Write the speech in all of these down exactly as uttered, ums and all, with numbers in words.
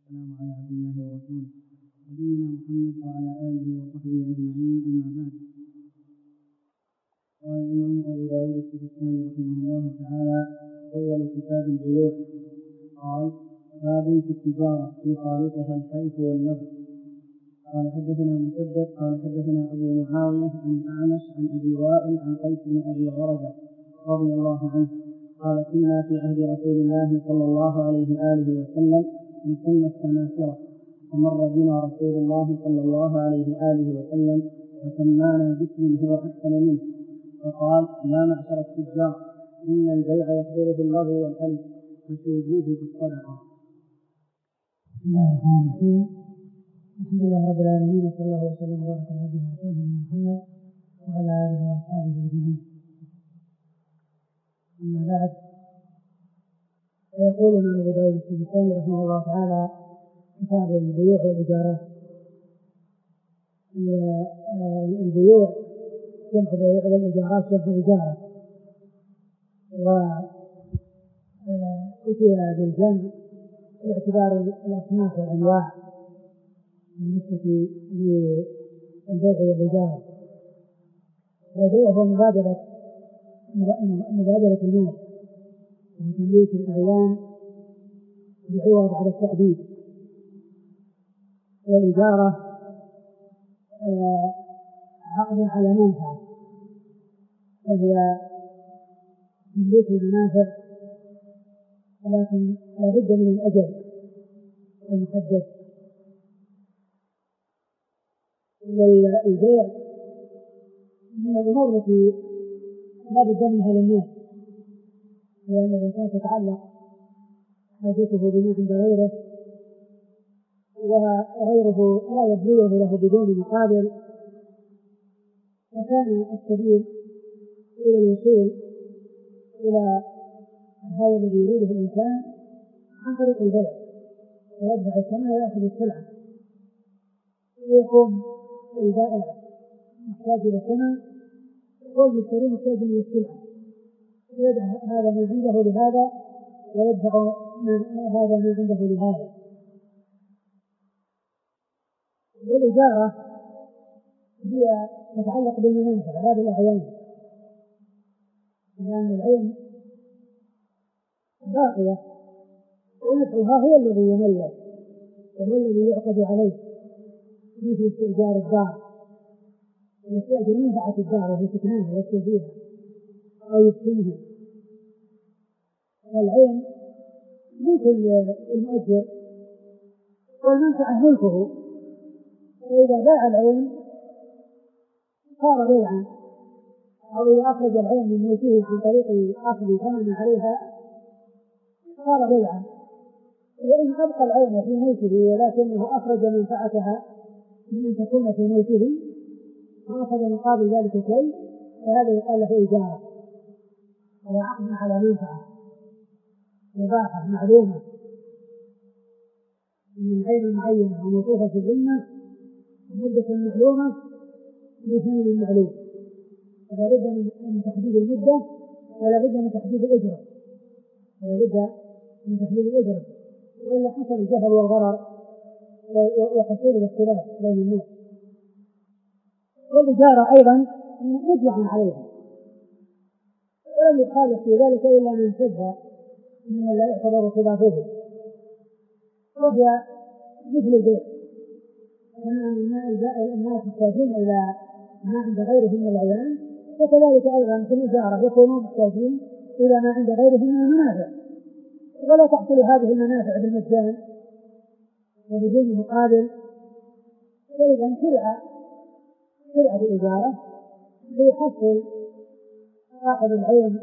والسلام على عبد الله ورسوله نبينا محمد وعلى آله وصحبه أجمعين. أما بعد، قال الإمام أبو داود السجستاني رحمه الله تعالى: أول كتاب البيوع. قال: باب في التجارة يخالطها الحيف واللغو. قال: حدثنا مسدد قال حدثنا أبو معاوية عن الأعمش عن أبي وائل عن قيس بن أبي غرزة رضي الله عنه قال: كنا في عهد رسول الله صلى الله عليه وآله وسلم نسمى السنافرة، فمر بنا رسول الله صلى الله عليه وآله وسلم وسمانا باسم هو أحسن منه، فقال: يا معشر التجار، إن البيع يحضره اللغو والألف، فشوبوه بالصدقة. بسم الله الرحمن الرحيم. الحمد لله رب العالمين، وصلى الله وسلم وبارك على عبده ورسوله محمد وعلى آله وأصحابه أجمعين. أما بعد، فيقول الإمام أبو داود السجستاني رحمه الله تعالى: كتاب البيوع والإيجارات. البيوع جمع بيع والإيجارات جمع إيجارة، وأتي بالجمع باعتبار الأصناف والأنواع بالنسبة للبيع والإيجارة. والبيع هو مبادرة مبادرة المال وتمليك الأعيان بعوض على التأديب، والإيجارة عقد على منفعة، وهي تمليك المنافع، ولكن لا بد من الأجل المحدد. والبيع من الأمور التي لا بد منها للناس، لأن الإنسان تتعلق حاجته بما عند غيره، وغيره لا يبذله له بدون مقابل، وكان السبيل إلى الوصول إلى هذا الذي يريده الإنسان عن طريق البيع، ويدفع الثمن ويأخذ السلعة، ويكون البائع محتاج إلى الثمن والمشتري محتاج إلى السلعة، يدفع هذا ما عنده لهذا ويدفع هذا ما عنده لهذا. والإيجارة هي تتعلق بالمنافع لا بالأعيان، لأن العين باقية ونفعها هو الذي يملك وهو الذي يعقد عليه، مثل استئجار الدار، يستأجر منفعة الدار وهي سكنانها يسكن فيها أو يسكنها. والعين ملك المؤجر والمنفعة ملكه، فإذا باع العين صار بيعا، أو إذا أخرج العين من ملكه عن طريق أخذ ثمن عليها صار بيعا. وإن أبقى العين في ملكه ولكنه أخرج منفعتها من أن تكون في ملكه وأخذ مقابل ذلك شيء، فهذا يقال له إيجارة، هو عقد على منفعة مباحة معلومة من عين معينة وموصوفة في الذمة مدة معلومة بثمن معلوم، فلا بد من تحديد المدة ولا بد من تحديد الأجرة ولا بد من تحديد الأجرة وإلا حصل الجهل والغرر وحصول الاختلاف بين الناس. والإجارة أيضا مجمع عليها، ولم يخالف في ذلك إلا من شذ ممن لا يعتبر خلافه، وهي مثل البيع، كما أن الناس محتاجون إلى ما عند غيرهم من الأعيان، وكذلك أيضا في الإجارة يكونون محتاجين إلى ما عند غيرهم من المنافع، ولا تحصل هذه المنافع بالمجان وبدون مقابل. فإذا شرع شرع الإجارة ليحصل صاحب العين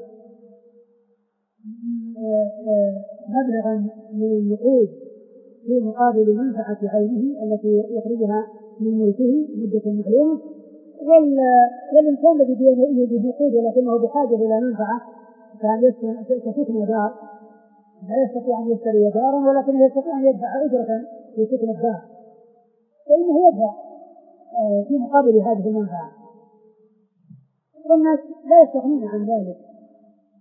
مبلغا من النقود في مقابل منفعة عينه التي يخرجها من ملكه مدة معلومة، والإنسان الذي بيده نقود ولكنه بحاجة إلى منفعة كسكن دار لا يستطيع أن يشتري دارا ولكنه يستطيع أن يدفع أجرة في سكن الدار، فإنه يدفع في مقابل هذه المنفعة، والناس لا يستغنون عن ذلك.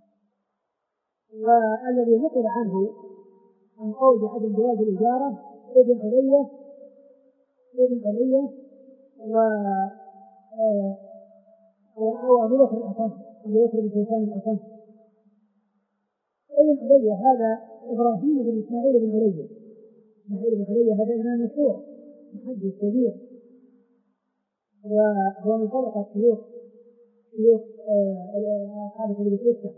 والذي نقل عنه عن قول بعدم جواز الإجارة ابن علية ابن علية و أو أبو بكر الأصم أبو بكر بن شيبان الأصم. ابن علية هذا إبراهيم بن إسماعيل بن علية. إسماعيل بن علية هذا إمام مشهور محدث كبير، وهو من طبقة شيوخ شيوخ أصحاب الكتب الستة،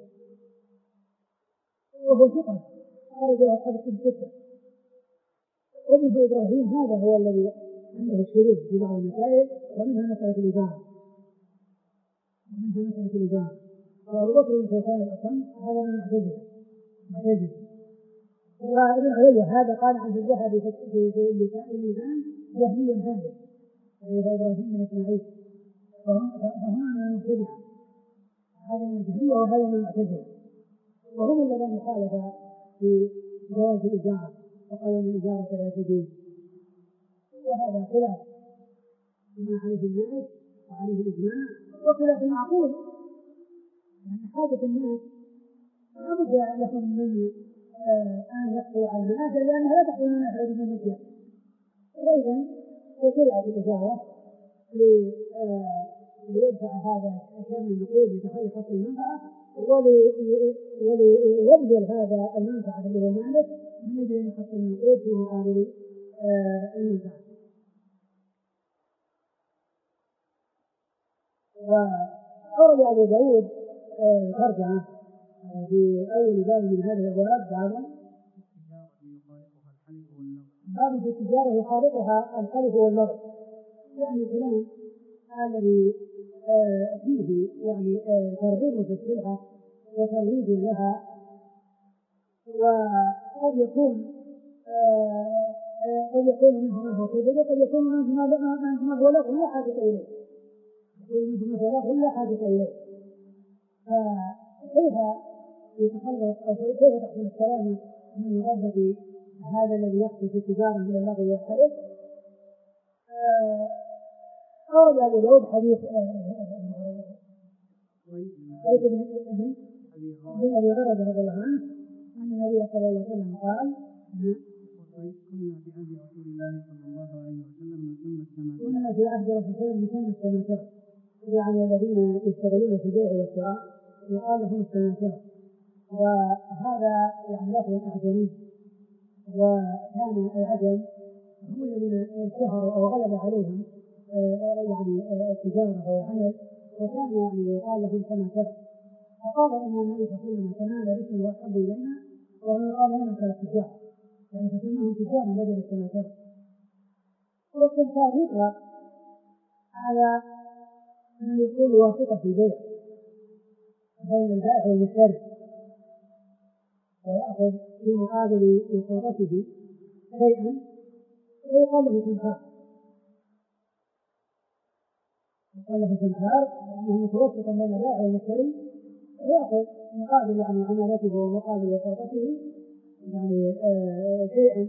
وهو ثقة خرج له أصحاب الكتب الستة. وابنه إبراهيم هذا هو الذي عنده الشذوذ في بعض المسائل، ومنها مسألة الإجامة ومنها مسألة الإجامة وأبو بكر بن شيبان الأصم هذا من المعتزلة معتزلة. وابن علية هذا قال عن الذهبي في اللسان جهمي هذا أيضا إبراهيم بن إسماعيل، فهما من المبتدعة، هذا من الجهمية وهذا من المعتزلة، وهم الذين خالفا في جواز الإجارة وقالوا أن الإجارة لا تجوز، وهذا خلاف ما عليه الناس وعليه الإجماع وخلاف معقول، لأن حاجة الناس لا بد لهم من أن يحصلوا على المنافع، لأنها لا تحصل المنافع بدون المشيئة. وإذا فشرعت الإجارة ليدفع هذا الشيء من النقود لتحصل المنفعة، وليبذل هذا المنفعة اللي هو المالك من أجل أن يحصل النقود في مقابل المنفعة. وأورد أبو داود ترجمة في أول باب من هذه الأبواب باب باب في التجارة يخالطها الحلف واللغو، يعني الكلام الذي فيه يعني ترغيب في السلعة وترويج لها، وقد يكون قد يكون منه ما هو كذب، وقد يكون منه ما هو لغو لا حاجة إليه يكون منه ما هو لغو لا حاجة إليه. فكيف يتخلص أو كيف تحصل السلامة من مضبة هذا الذي يحصل في التجارة من اللغو والحلف؟ أورد أبو داود حديث قيس بن أبي غرد رضي الله عنه أن النبي صلى الله عليه وسلم قال: كنا في عهد رسول الله صلى الله عليه وسلم نسمى السماسرة. كنا في عهد رسول الله صلى الله عليه وسلم نسمى السماسرة، يعني الذين يشتغلون في البيع والشراء يقال لهم السماسرة، وهذا يعني لفظ أعجمي، وكان العجم هم الذين اشتهروا أو غلب عليهم يعني التجارة أو العمل، وكان يعني يقال لهم سماسرة. فقال إن النبي صلى الله عليه وسلم تنال باسم وأحب إلينا، وهو قال لنا كالتجارة، يعني فسماهم تجارة بدل السماسرة. والسمسار يطلق على من يكون واسطة في البيع بين البائع والمشتري، ويأخذ في مقابل وساطته شيئا ويقال له سمسار. يقال له سمسار لأنه متوسط بين البائع والمشتري، ويأخذ مقابل يعني عمالته ومقابل وساطته يعني آه شيئا.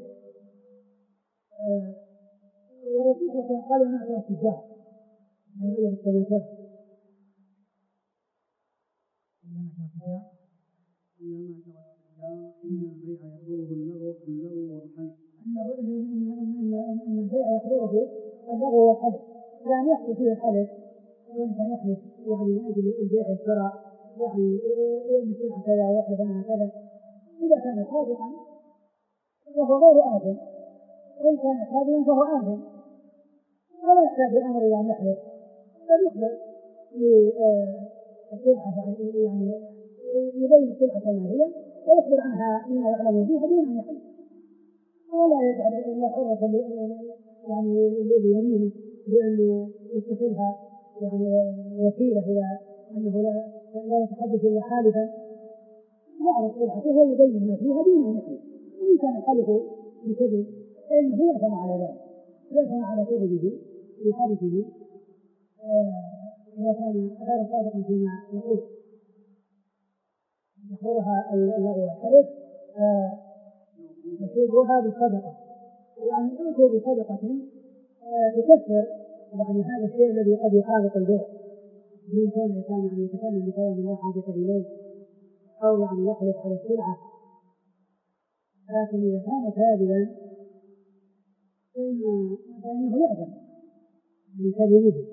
والرسول صلى الله عليه وسلم قال لنا التجار من بدل السماسرة. يا معشر التجار إن البيع يحضره اللغو اللغو والحلف. أن البيع يحضره اللغو والحلف، يعني يحصل فيه الحلف، وإنسان يحلف يعني من أجل البيع والشراء، يعني يمثل كذا ويحلف أنها كذا. إذا كان صادقا فهو غير آدم، وإن كان كاذبا فهو آدم، ولا يحتاج الأمر إلى أن يحلف، بل يخبر بالسلعة يعني يبين السلعة كما هي ويخبر عنها مما يعلم فيها دون أن يحلف، ولا يجعل إلا حرة يعني ليمينه بأن يتخذها يعني وسيلة إلى أنه لا, لا يتحدث إلا حالفا، يعرف سلعته ويبين ما فيها دون أن يحلف. وإن كان الحلف بكذب فإنه يأثم على ذلك، يأثم على كذبه في حلفه إذا كان غير صادقا فيما يقول. يحضرها اللغو والحلف فشوفوها بالصدقة، يعني أوتوا بصدقة تكفر يعني هذا الشيء الذي قد يخالط البيع، من كون الإنسان يعني يتكلم بكلام لا حاجة إليه، أو يعني يحلف على السلعة. لكن إذا كان كاذبا فإن فإنه يأثم بكذبه،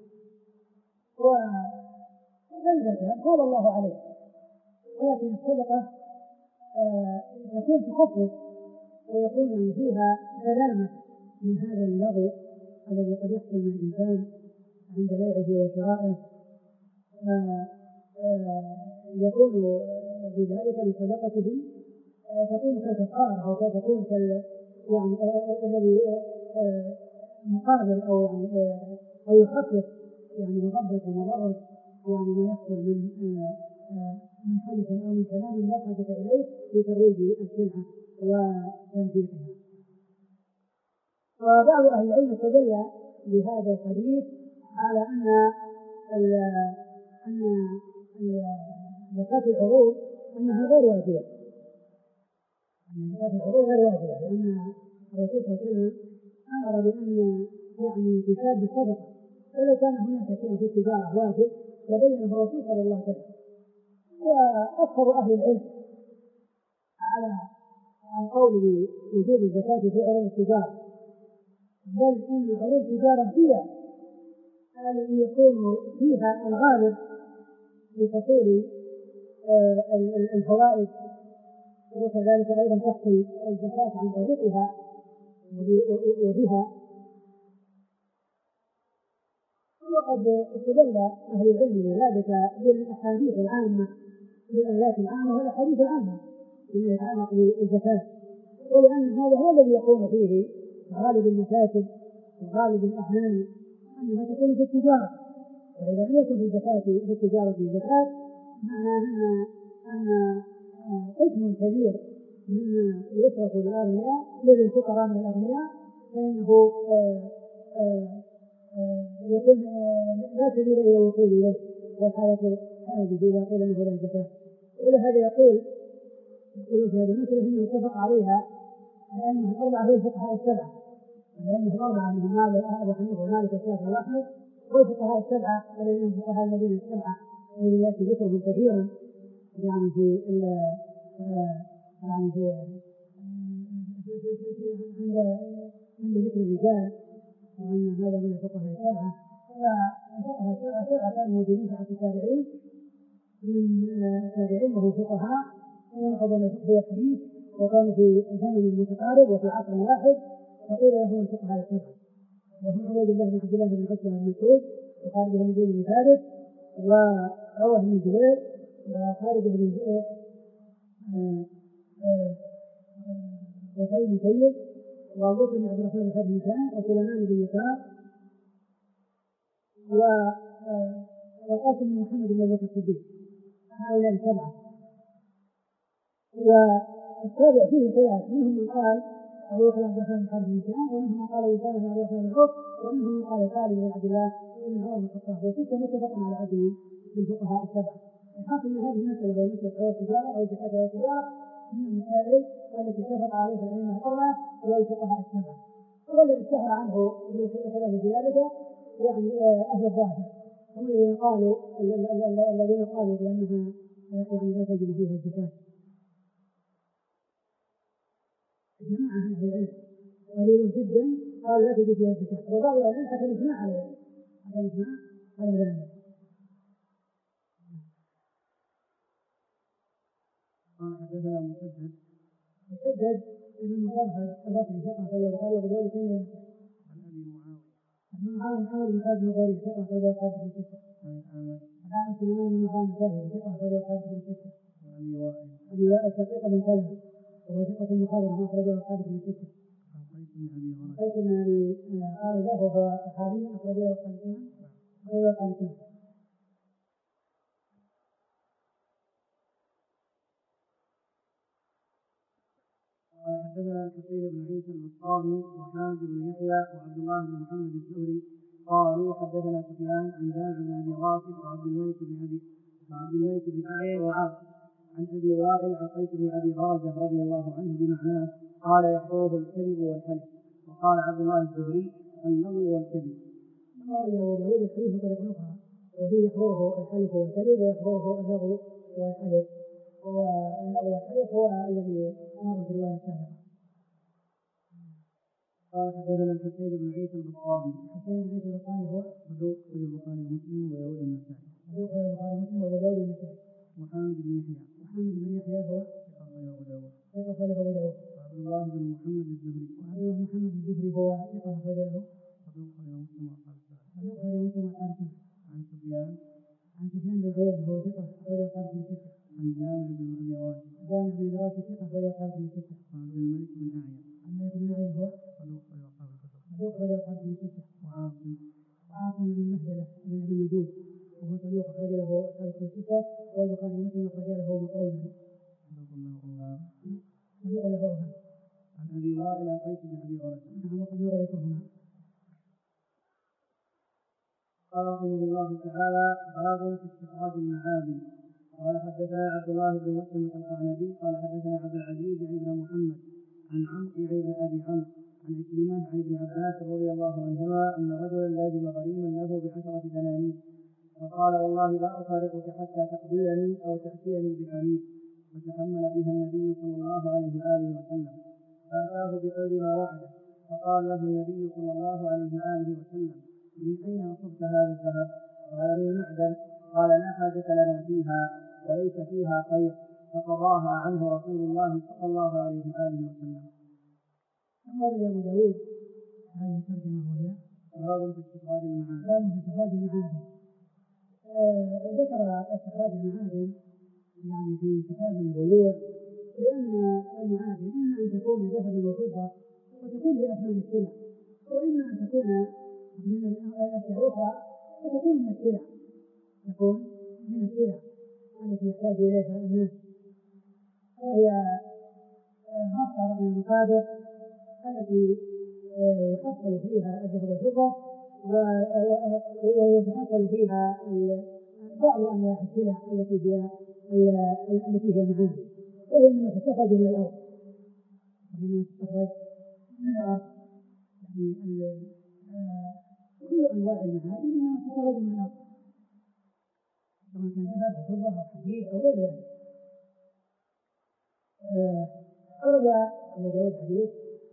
وإذا كان تاب الله عليه. ولكن الصدقة آه تكون تخفف ويكون يعني فيها سلامة من هذا اللغو الذي قد يحصل من الإنسان عند بيعه وشرائه، آه آه يكون بذلك بصدقته آه تكون ككفارة أو تكون كال يعني الذي آه مقابل أو يعني آه أو يخفف يعني مضبة ومضرة يعني ما يحصل من آه آه من حدث أو من كلام لا حاجة إليه في ترويج السلعة وتنفيذها. وبعض أهل العلم استدل بهذا الحديث على أن أن زكاة العروض أنها غير واجبة، أن زكاة العروض غير واجبة، لأن الرسول صلى الله عليه وسلم أمر بأن يعني تشاب الصدقة، ولو كان هناك شيء في التجارة واجب تبينه الرسول صلى الله عليه وسلم. وأكثر أهل العلم على القول بوجوب الزكاة في عروض التجارة، بل إن عروض التجارة هي التي يكون فيها الغالب لحصول الفوائد، وكذلك أيضا تحصل الزكاة عن طريقها وبها. وقد استدل أهل العلم لذلك بالأحاديث العامة، بالآيات العامة والأحاديث العامة بما يتعلق بالزكاة، ولأن هذا هو الذي يكون فيه غالب المكاسب وغالب الأعمال أنها تكون في التجارة. وإذا لم يكن في الزكاة في التجارة في زكاة معناه أن أن قسم كبير مما يصرف للأغنياء للفقراء من الأغنياء فإنه آآ آآ يكون لا سبيل إلى الوصول إليه، والحالة هذه إذا قيل أنه لا زكاة. ولهذا يقول يقول في هذه المسألة أنه اتفق عليها الأئمة الأربعة هو الفقهاء السبعة، الأئمة الأربعة منهم مالك أبو حنيفة ومالك والشافعي وأحمد، والفقهاء السبعة الذين هم فقهاء المدينة السبعة الذين يأتي ذكرهم كثيرا يعني في يعني في عند عند ذكر الرجال، وأن هذا من الفقهاء السبعة. فالفقهاء السبعة سبعة كانوا موجودين في عصر التابعين، من التابعين وهم فقهاء جمعوا بين الفقه والحديث، وكانوا في زمن متقارب وفي عصر واحد، فقيل لهم الفقهاء السبعة، وهم عبيد الله بن عبد الله بن عتبة بن مسعود، وخالد بن زيد بن ثابت، وعروة بن الزبير، وخالد بن زيد، وسعيد بن مسيب، وأبو بكر بن عبد الرحمن بن حاتم هشام، وسليمان بن يسار، والقاسم بن محمد بن أبي بكر الصديق. هؤلاء السبعة. والسابع فيه خلاف، منهم من قال أبو بكر بن عبد الرحمن بن حاتم هشام، ومنهم من قال أسامة بن عبد الرحمن بن عوف، ومنهم من قال سالم بن عبد الله بن عمر بن الخطاب، وستة متفق على عددهم في الفقهاء السبعة. الحاصل من هذه المسألة وهي مسألة عروض التجارة أو زكاة عروض التجارة من المسائل التي اتفق عليها الأئمة الأربعة والفقهاء السبعة، والذي اشتهر عنه بالخلاف في ذلك يعني أهل الظاهر، هم الذين قالوا الذين قالوا بأنها يعني لا تجب فيها الزكاة. جماعة من أهل العلم قليل جدا قالوا لا تجب فيها الزكاة، وبعض العلم حتى الإجماع على ذلك، حتى الإجماع على ذلك. قال حدثنا مسدد مسدد بن مسرهد البصري ثقة أخرجه البخاري وأبو داود والترمذي. عن أبي معاوية عن معاوية محمد بن خالد البخاري ثقة أخرجه البخاري في الستة. عن الأعمش عن سليمان بن مخان الكاهلي ثقة أخرجه البخاري في الستة. عن أبي وائل أبي وائل شقيق بن سلمة وهو ثقة مخضرم أخرجه البخاري في الستة. عن قيس بن أبي غريب قيس بن أبي غريب وهو صحابي أخرجه البخاري أخرجه البخاري. قال حدثنا الحسين بن عيسى البصري وحامد بن يحيى وعبد الله بن محمد الزهري قالوا حدثنا سفيان عن جابر بن ابي غافر وعبد الملك بن ابي وعبد الملك بن ابي وعاصم عن ابي وائل عن قيس بن ابي غازه رضي الله عنه بمعناه قال يحضره الكذب والحلف. وقال عبد الله الزهري اللغو والكذب. قال أبو داود الحديث بطريقة أخرى وفيه يحضره الحلف والكذب ويحضره اللغو والحلف، واللغو والحلف هو الذي مر في الرواية السابقة. قال حدثنا الحسين بن عيسى البصاري. الحسين بن عيسى البصاري هو صدوق أخرجه البخاري ومسلم وأبو داود والنسائي. صدوق أخرجه البخاري ومسلم وأبو داود والنسائي. وحامد بن يحيى. وحامد بن يحيى هو ثقة أخرجه أبو داود. ثقة أخرجه أبو داود. وعبد الله بن محمد الزهري. وعبد الله بن محمد الزهري هو ثقة أخرجه صدوق أخرجه مسلم وأصحاب السنة. صدوق أخرجه مسلم وأصحاب السنة. عن سفيان. عن سفيان بن عيينة هو ثقة أخرجه أصحاب السنة. عن جامع بن أبي راشد. جامع بن راشد ثقة أخرجه أصحاب السنة. وعبد الملك بن أعين. عن الملك بن أعين هو صدوق أخرجه أصحاب الكتب. صدوق أخرجه أصحاب السنة. وعاصم. وعاصم بن مهدلة بن أبي النجود وهو صدوق أخرج له أصحاب الستة والبخاري ومسلم أخرج له مقرونا. صدوق له أوهام. عن أبي وائل عن قيس بن أبي غرز. نعم وقد مر ذكرهما. قال رحمه الله تعالى: باب في استخراج المعادن. قال حدثنا عبد الله بن مسلم القعنبي قال حدثنا عبد العزيز بن محمد عن عمرو بن ابي عمرو عن عكرمة عن ابن عباس رضي الله عنهما ان رجلا لازم غريما له بعشرة دنانير فقال: والله لا افارقك حتى تقضيني او تاتيني بحميد، فتحمل بها النبي صلى الله عليه واله وسلم فاتاه بقدر ما وعده، فقال له النبي صلى الله عليه واله وسلم: من اين اصبت هذا الذهب؟ قال: من معدن. قال: لا حاجة لنا فيها وليس فيها خير، فقضاها عنه رسول الله صلى الله عليه وآله وسلم. أمر أبو داود هذه الترجمة وهي باب في استخراج المعادن. باب في استخراج المعادن. آه ذكر استخراج المعادن يعني في كتاب البيوع لأن المعادن إما أن تكون ذهبا وفضة وتكون هي أثمان السلع، وإما أن تكون من الأشياء الأخرى فتكون من السلع، تكون من السلع التي يحتاج إليها الناس، وهي مصدر من المصادر التي يحصل فيها الذهب والفضة ويتحصل فيها بعض أنواع السلع التي هي التي هي معادن، وهي إنما تستخرج من الأرض، وإنما تستخرج من الأرض، يعني كل أنواع المعادن إنما تستخرج من الأرض، سواء كان ذهب أو فضة أو حديد أو غير ذلك. أرد أبو داود حديث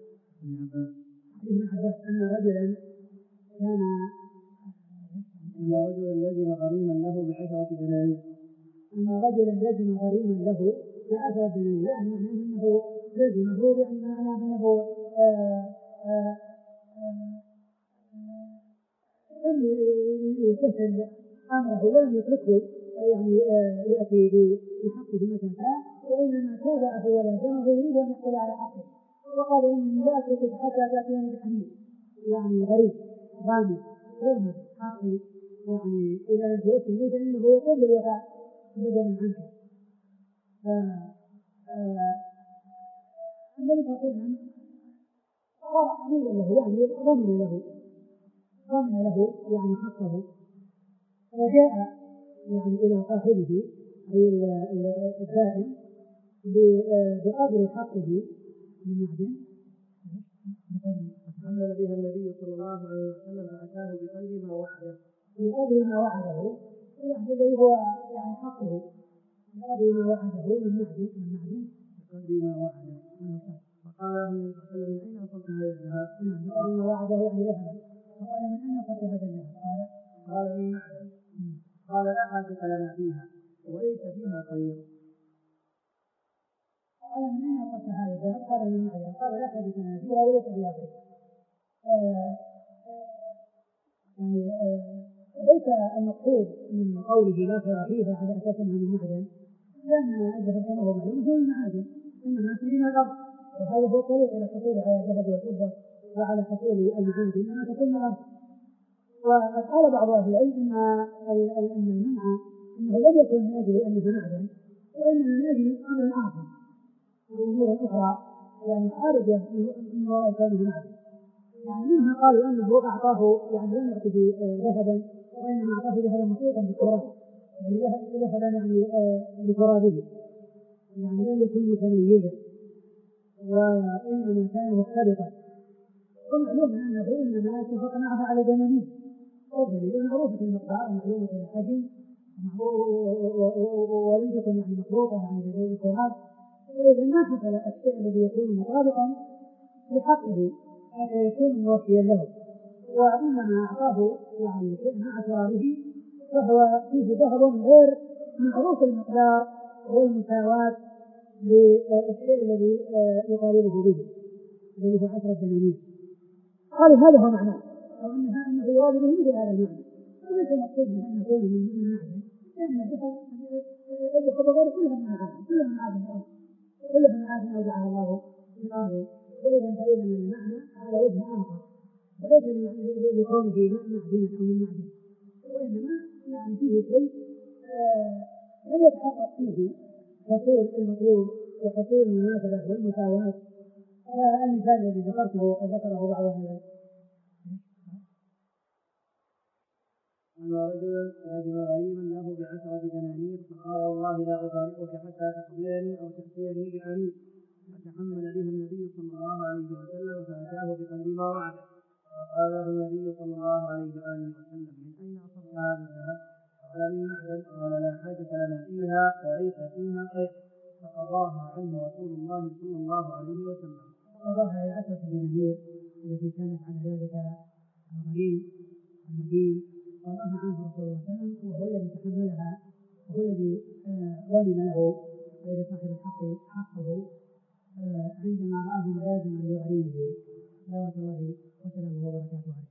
ابن عباس أن رجلا كان أن رجلا لزم غريما له بعشرة دنانير أن رجلا لزم غريما له بعشرة دنانير، يعني معناه أنه لزمه، يعني معناه أنه لم يسهل أمره ولم يتركه يعني يأتي بحقه متى شاء، وإنما تابعه ولازمه يريد أن يحصل على حقه، وقال: إنني لا أتركك حتى تأتيني بحميد، يعني غريب ضامن يضمن حقي، يعني إذا لم توفني فإنه يقوم بالوفاء بدلا عنك. النبي صلى الله عليه وسلم قال حميدا له، يعني ضمن له ضمن له يعني حقه، وجاء يعني إلى صاحبه أي الدائم بقدر حقه من معدن، فتحمل بها النبي صلى الله عليه وسلم فأتاه بقدر ما وعده بقدر ما وعده، يعني الذي هو يعني حقه بقدر ما وعده من معدن من معدن بقدر ما وعده. فقال النبي صلى الله عليه وسلم: من أين أصبت هذا الذهب؟ بقدر ما وعده يعني ذهبا. فقال: من أين أصبت هذا الذهب؟ قال: قال: من معدن. قال: لا حاجة لنا فيها وليس فيها خير. قال: من أين أصبت هذا الذهب؟ قال: من معدن. قال: لا حاجة لنا فيها وليس فيها خير. يعني ليس المقصود من قوله لا خير فيها على أساس أنها من معدن، لأن الذهب كما هو معلوم هو من معادن، إنما يخرج من الأرض، وهذا هو الطريق إلى الحصول على الذهب والفضة وعلى حصول المعادن إنما تكون من الأرض. وقد قال بعض أهل العلم أن المنع أنه لم يكن من أجل أنه معدن، وإنما من أجل أمر آخر وأمور أخرى يعني خارجة من وراء كونه معدن. يعني منها قالوا أنه أعطاه يعني لم يعطه ذهبا، وإنما أعطاه ذهبا مخلوطا بالتراب، يعني ذهبا يعني بترابه، يعني لم يكن متميزا وإنما كان مختلطا. ومعلوم أنه إنما اتفق معه على دنانير، والدليل معروفة المقدار ومعلومة الحجم ولم تكن يعني مخلوطة يعني بدون التراب، وإذا ما حصل الشيء الذي يكون مطابقا لحقه حتى يكون موفيا له، وإنما أعطاه يعني شيء مع ترابه فهو فيه ذهب غير معروف المقدار والمساواة للشيء الذي يطالبه به الذي هو عشرة دنانير. قالوا هذا هو معناه، أو أنها أنه يراد به مثل هذا المعنى، وليس المقصود أن يكون من معدن، لأن الذهب غير كلها من معدن، كلها معادن الأرض، كلها معادن أودعها الله في الأرض. وإذا فإذا من المعنى على وجه آخر، وليس لكونه معدنا أو من معدن، وإنما يعني فيه شيء لم يتحقق فيه حصول المطلوب وحصول المماثلة والمساواة. المثال الذي ذكرته وقد ذكره بعض أهل العلم. أن رجلا رجل غريبا له بعشرة دنانير فقال والله لا أفارقك حتى تقبلني أو تأتيني بحنين، فتحمل بها النبي صلى الله عليه وسلم فأتاه بقدر ما وعده، فقال له النبي صلى الله عليه وآله وسلم من أين أصبت هذا الذهب؟ قال من معدن. قال لا حاجة لنا فيها وليس فيها خير، فقضاها عنه رسول الله صلى الله عليه وسلم. قضاها العشرة دنانير التي كانت على ذلك الغريب المدين، قضاها عنه رسول الله صلى الله عليه وسلم، وهو الذي تحملها وهو الذي ضمن له غير صاحب الحق حقه عندما رآه ملازما لغريبه صلوات الله وسلامه وبركاته عليه.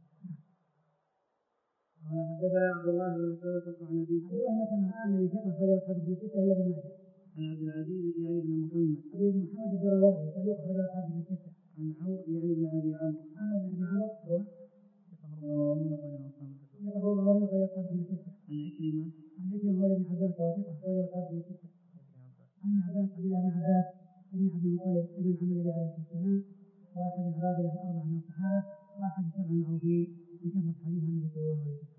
قال حدثنا عبد الله بن مسلمة القعنبي الذي ذكر خرج أصحاب الكتب الستة إلا ابن ماجه. عن عبد العزيز يعني بن محمد عبد بن محمد الدراوردي صدوق خرج أصحاب الكتب الستة. عن عمرو يعني بن أبي عمرو عمرو بن أبي عمرو هو ومن خرج أصحاب الكتب هو هو خرج أصحاب الكتب الستة. عن عكرمة عن عكرمة هو ابن عباس وثقة خرج أصحاب الكتب الستة. عن عباس عبد الله بن عباس بن عبد المطلب ابن عم النبي عليه الصلاة والسلام، واحد العبادلة الأربعة من الصحابة، واحد السبع المعروفين بكثرة حديث عن النبي صلى الله عليه وسلم.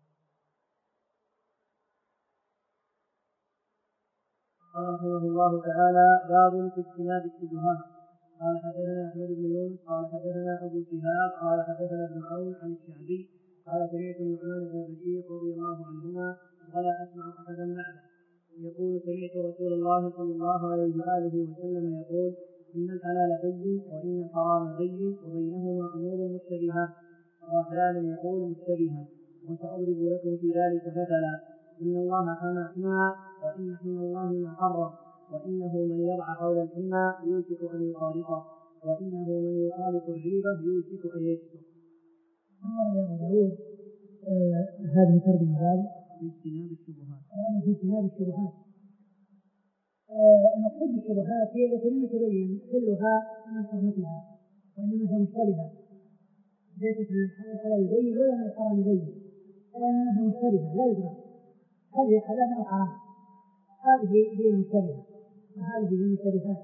قال رحمه الله تعالى باب في اجتناب الشبهات. قال حدثنا احمد بن يونس قال حدثنا ابو شهاب قال حدثنا ابن عون عن الشعبي قال سمعت النعمان بن بشير رضي الله عنهما ولا اسمع احدا بعده يقول سمعت رسول الله صلى الله عليه واله وسلم يقول ان الحلال بين وان الحرام بين وبينهما امور مشتبهات، واحيانا يقول مشتبهه. وساضرب لكم في ذلك مثلا ان الله حمى حمى وإن حمى الله ما حرم، وإنه من يرعى حول الحمى يوشك أن يخالطه، وإنه من يخالط الريبة يوشك أن يشكر. أمر أبو داود آه هذه ترجمة باب في اجتناب الشبهات. باب في اجتناب الشبهات. آه المقصود بالشبهات هي التي لم يتبين حلها من حرمتها، وإنما هي مشتبهة، ليست من الحلال البين ولا من الحرام البين، وإنما هي مشتبهة لا يدرى هل هي حلال أو حرام. هذه هي المشتبهة وهذه هي المشتبهات.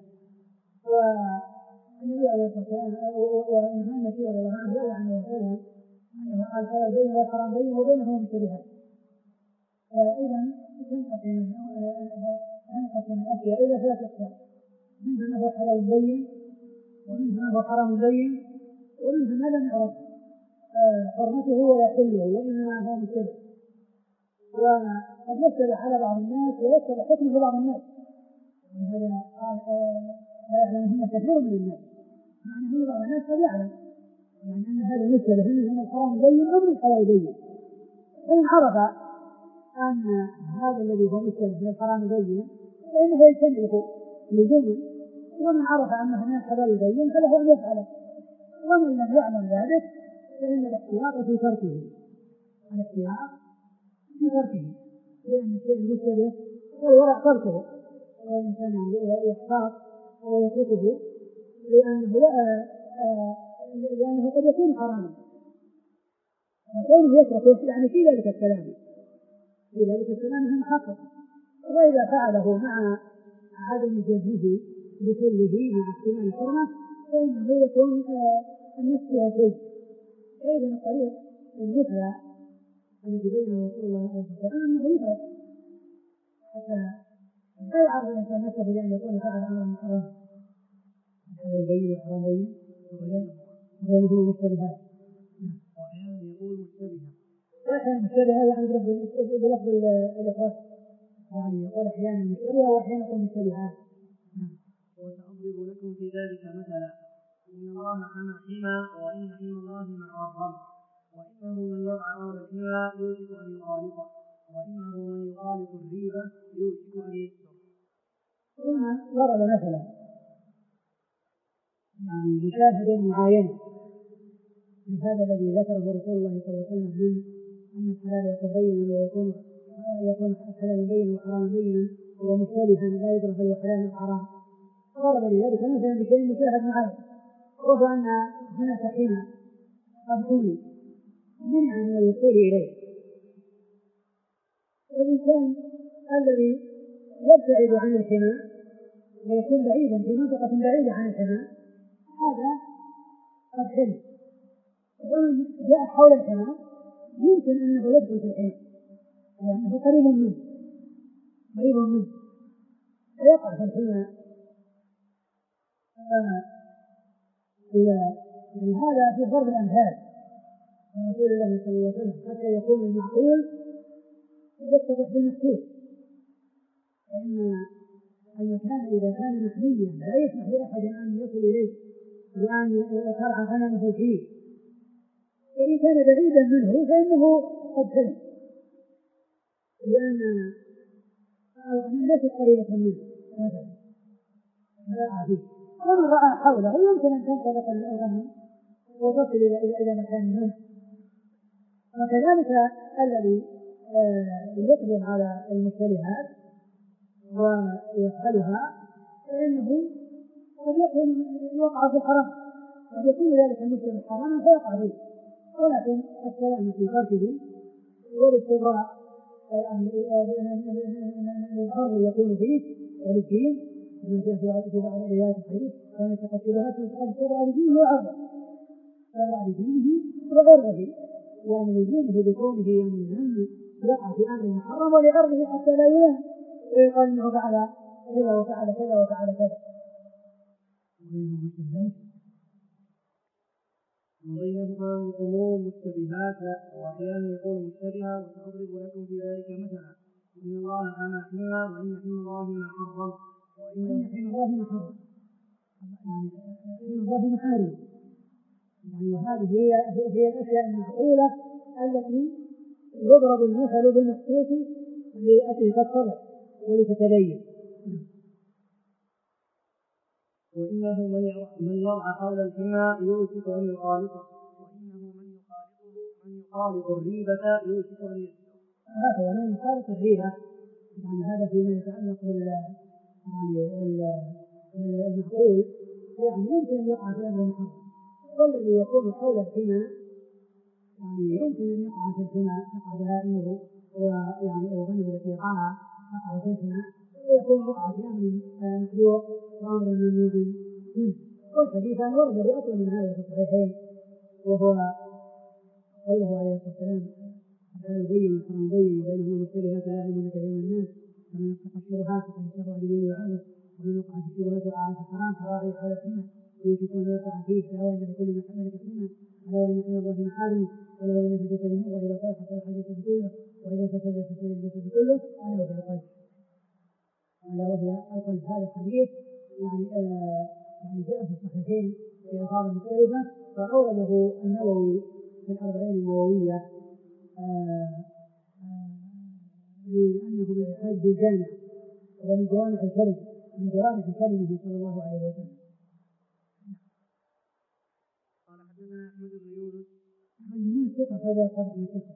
والنبي عليه الصلاة والسلام والنعمان بشير رضي الله عنه يروي عن النبي صلى الله عليه وسلم أنه قال الحلال بين والحرام بين وبينهما مشتبهات. إذا تنقسم تنقسم الأشياء إلى ثلاث أقسام، منها ما هو حلال بين، ومنها ما هو حرام بين، ومنها ما لم يعرف حرمته ولا حله وإنما هو مشتبه، وقد يشتبه على بعض الناس ويشتبه حكمه لبعض الناس، ولهذا لا يعلمهن كثير من الناس، معنى أن بعض الناس قد يعلم يعني أن هذا المشتبه إنه من الحرام البين أو من الحلال البين، فإن عرف أن هذا الذي هو مشتبه من الحرام البين فإنه يجتنبه لزوما، ومن عرف أنه من الحلال البين فله أن يفعله، ومن لم يعلم ذلك فإن الاحتياط في تركه، الاحتياط في تركه، لأن الشيء المشتبه والورع تركه، والإنسان يعني يحتاط ويتركه لأنه لا لأنه قد يكون حراما، وكونه يتركه يعني في ذلك الكلام في ذلك الكلام هو محقق. وإذا فعله مع عدم جزمه بحله مع احتمال الحرمة فإنه يكون النفس فيها شيء. فإذا الطريق المثلى الذي بينه رسول الله عليه الصلاة والسلام أنه يدرك حتى لا يعرض الإنسان نفسه لأن يكون فعل أمرا حرام، الحلال بين والحرام بين وبينهما مشتبهات. وأحيانا يقول مشتبهة، وأحيانا مشتبهة يعني بلفظ الإخراج، يعني يقول أحيانا مشتبهة وأحيانا يقول مشتبهات. وسأضرب لكم في ذلك مثلا إن الله حمى حمى وإن حمى الله محرم وإنه من يضع حول الحمى يوشك أن يخالطه وإنه من يخالط الريبة يوشك أن يكسر. ثم ضرب مثلا يعني مشاهدا معاينة لهذا الذي ذكره رسول الله صلى الله عليه وسلم من أن الحلال يكون بينا ويكون يكون حلالا بينا وحراما بينا ومشتبها لا يدرك هل هو حلال أو حرام. ضرب لذلك مثلا بشيء مشاهد معين وهو أن هناك حمى قد حمي منع من الوصول إليه. الإنسان الذي يبتعد عن الحمى ويكون بعيدا في منطقة بعيدة عن الحمى هذا قد حمى، ومن جاء حول الحمى يمكن أنه يدخل في الحمى لأنه قريب منه قريب منه ويقع في الحمى. يعني هذا في ضرب الأمثال من رسول الله صلى الله عليه وسلم حتى يكون المعقول يتضح بالمحسوس، لأن المكان إذا كان محميا لا يسمح لأحد أن يصل إليه وأن ترعى غنمه فيه، فإن كان بعيدا منه فإنه قد حلم لأن الغنم ليست قريبة منه مثلا فيقع فيه. ومن رأى حوله يمكن أن تنطلق الغنم وتصل إلى إلى مكان منه. وكذلك الذي يقدم على المشتبهات ويفعلها فإنه قد يكون يقع في الحرام، قد يكون ذلك المشتبه حراما فيقع فيه، ولكن السلامة في تركه والاستبراء يعني للحر يكون فيه وللدين كما جاء في بعض روايات الحديث كان يتقشبها فقد استبرأ لدينه وعرضه استبرأ لدينه وعرضه يعني لدينه بكونه يعني من يقع في أمر محرم ولعرضه حتى لا يلام ويقال إنه فعل كذا وفعل كذا وفعل كذا. وبينهما أمور مشتبهات وأحيانا يكون مشتبها وسأضرب لكم في ذلك مثلا إن الله حمى حمى وإن حمى الله محرم وإن حمى الله محرم يعني حمى الله محارم يعني وهذه هي هي الأشياء المعقولة التي يضرب المثل بالمحسوس لأجل تتضح ولتتبين. وإنه من يضع حول الحمى يوشك أن يخالطه وإنه من يخالطه من يخالط الريبة يوشك أن يسلم. وهكذا من يخالط الريبة يعني هذا فيما يتعلق بال يعني المعقول يعني يمكن أن يقع في الأمر المحرم، والذي يكون حول الحمى يعني يمكن أن يقع في الحمى تقع بهائمه ويعني الغنم التي يقعها تقع في الحمى ويكون وقع في أمر محذور وأمر ممنوع منه. والحديثان ورد بأطول من هذا في الصحيحين وهو قوله عليه الصلاة والسلام الحلال بين والحرام بين وبينهما مشتبهات لا يعلمون كثير من الناس فمن يتقى الشبهات فقد استبرأ لدينه وعرضه ومن وقع في الشبهات وقع في الحرام كراعي حول الحمى يوشك أن يقع فيه فهو إن لكل محمد حمى ألا وإن حمى الله محارمه ألا وإن في الجسد مضغة إذا صلحت صلح الجسد كله وإذا فسد فسد الجسد كله ألا وهي القلب ألا وهي القلب. هذا الحديث يعني آه يعني جاء في الصحيحين في ألفاظ مختلفة فأورده النووي في الأربعين النووية آه آه لأنه من الحج الجامع ومن جوامع الكلم من جوامع كلمه صلى الله عليه وسلم. قال حدثنا أحمد بن يونس أحمد بن يونس ثقة أخرج أصحاب بن ثقة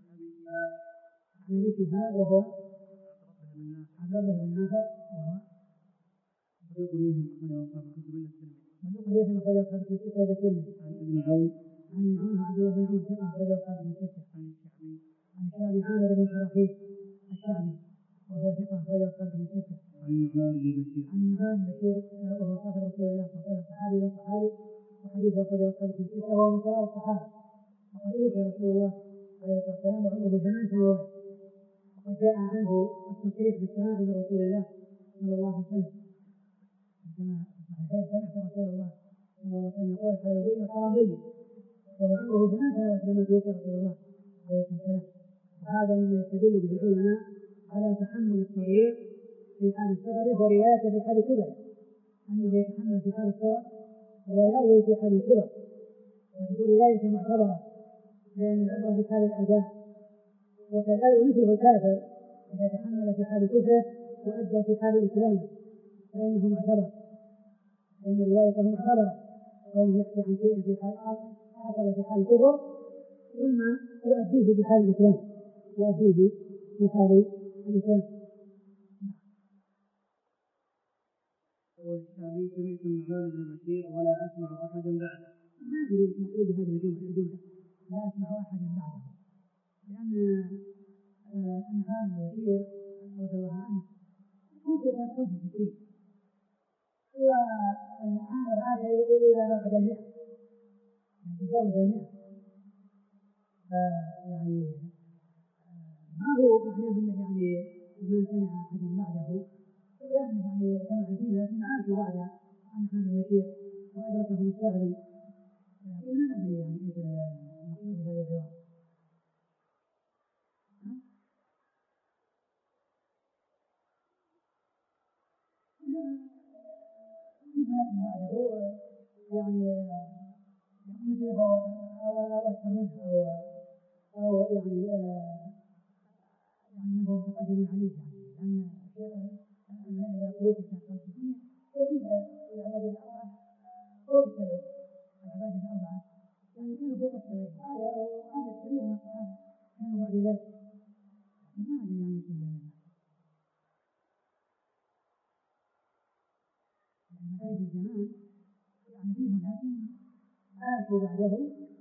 عن أبي شهاب وهو عبد الله بن نافع وهو صدوق يهم أخرج أصحاب الكتب إلا الترمذي صدوق يهم أخرج أصحاب الكتب إلا الترمذي عن ابن عون عن ابن عون عبد الله بن عون ثقة أخرج أصحاب الكتب عن الشعبي عن الشعبي عامر بن شراحيل الشعبي وهو ثقة أخرج أصحاب الكتب عن النعمان بن بشير عن النعمان بن بشير وهو صاحب رسول الله صلى الله عليه وسلم صحابي من صحابي وحديث أخرج أصحاب الكتب وهو من شرار الصحابة وقد أوتي رسول الله عليه الصلاة والسلام وعمره ثمان سنوات وقد جاء عنه التصريح بالسماع من رسول الله صلى الله عليه وسلم كما سمعت رسول الله صلى الله عليه وسلم يقول الحلال بين والحرام بين وهو عمره ثمان سنوات لما توفي رسول الله عليه الصلاة والسلام. وهذا مما يستدل به العلماء على تحمل الصغير في حال الصغر وروايته في حال الكبر أنه يتحمل في حال الصغر ويروي في حال الكبر، فتكون رواية معتبرة لأن العبرة بحال الأداء. وكذلك مثل الكافر إذا تحمل في حال كفره وأدى في حال الإسلام فإنه معتبر، فإن روايته معتبرة، كونه يحكي عن شيء في حال حصل في حال الكفر ثم يؤديه في حال الإسلام، يؤديه في حال الإسلام. والشعبي سمعت النعمان بن بشير ولا أسمع أحدا بعده. ما أدري إيش مقصود بهذه الجملة لا أسمع أحدا بعده، لأن النعمان بن بشير رضي الله عنه توجد خمسة وستين وعامر عاد إلى بعد المئة، تجاوز المئة، يعني ما هو معناه أنه يعني ما سمع أحدا بعده، لأنه يعني كما فيه لكن عاشوا بعد عن حال بشير وأدركهم الشعبي، لكن ما أدري يعني إيش المقصود بهذه الرواية. بعده يعني مثله أو أكثر منه أو أو يعني يعني منهم متقدمون عليه، يعني لأن الظروف كانت خمسين وفيه العباد الأربعة فوق السبعين، العباد الأربعة يعني كانوا فوق السبعين، هذا عدد كبير من الصحابة كانوا بعد ذلك، ما أدري يعني في هذا الزمان يعني فيه ناس عاشوا بعده،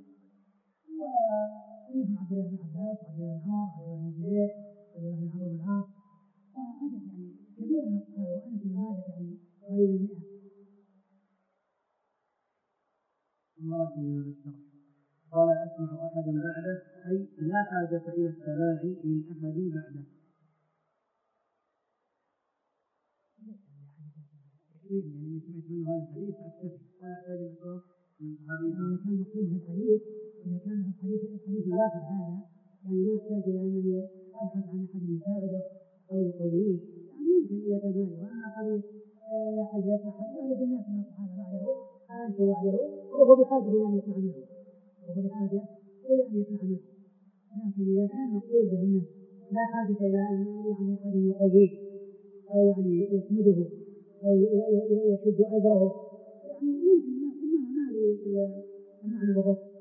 وفيهم عبد الله بن عباس وعبد الله بن عمر وعبد الله بن الزبير وعبد الله بن عمرو بن العاص، وعدد يعني كبير من الصحابة، وأنس بن مالك يعني قريب المئة. ما رأيكم من هذا الشرح؟ قال أسمع أحدا بعده أي لا حاجة إلى السماع من أحد بعده. يعني سمعت منه هذا الحديث فأكتفي ولا أحتاج إلى الشرح من صحابي. إذا كان مقصود الحديث إذا كان الحديث الحديث الواحد هذا يعني ما يحتاج إلى أنني أبحث عن أحد يساعده أو يقويه، يعني يمكن إذا كان هذا. وأما حديث لا حاجة يسمع حديث هذا في ناس من الصحابة بعده عاشوا بعده وهو بحاجة إلى أن يسمع منه، وهو بحاجة إلى أن يسمع منه، لكن إذا كان مقصود به لا حاجة إلى أن يعني أحد يقويه أو يعني يسنده أو يشد أجره، يعني يمكن ما ما أدري المعنى بالضبط.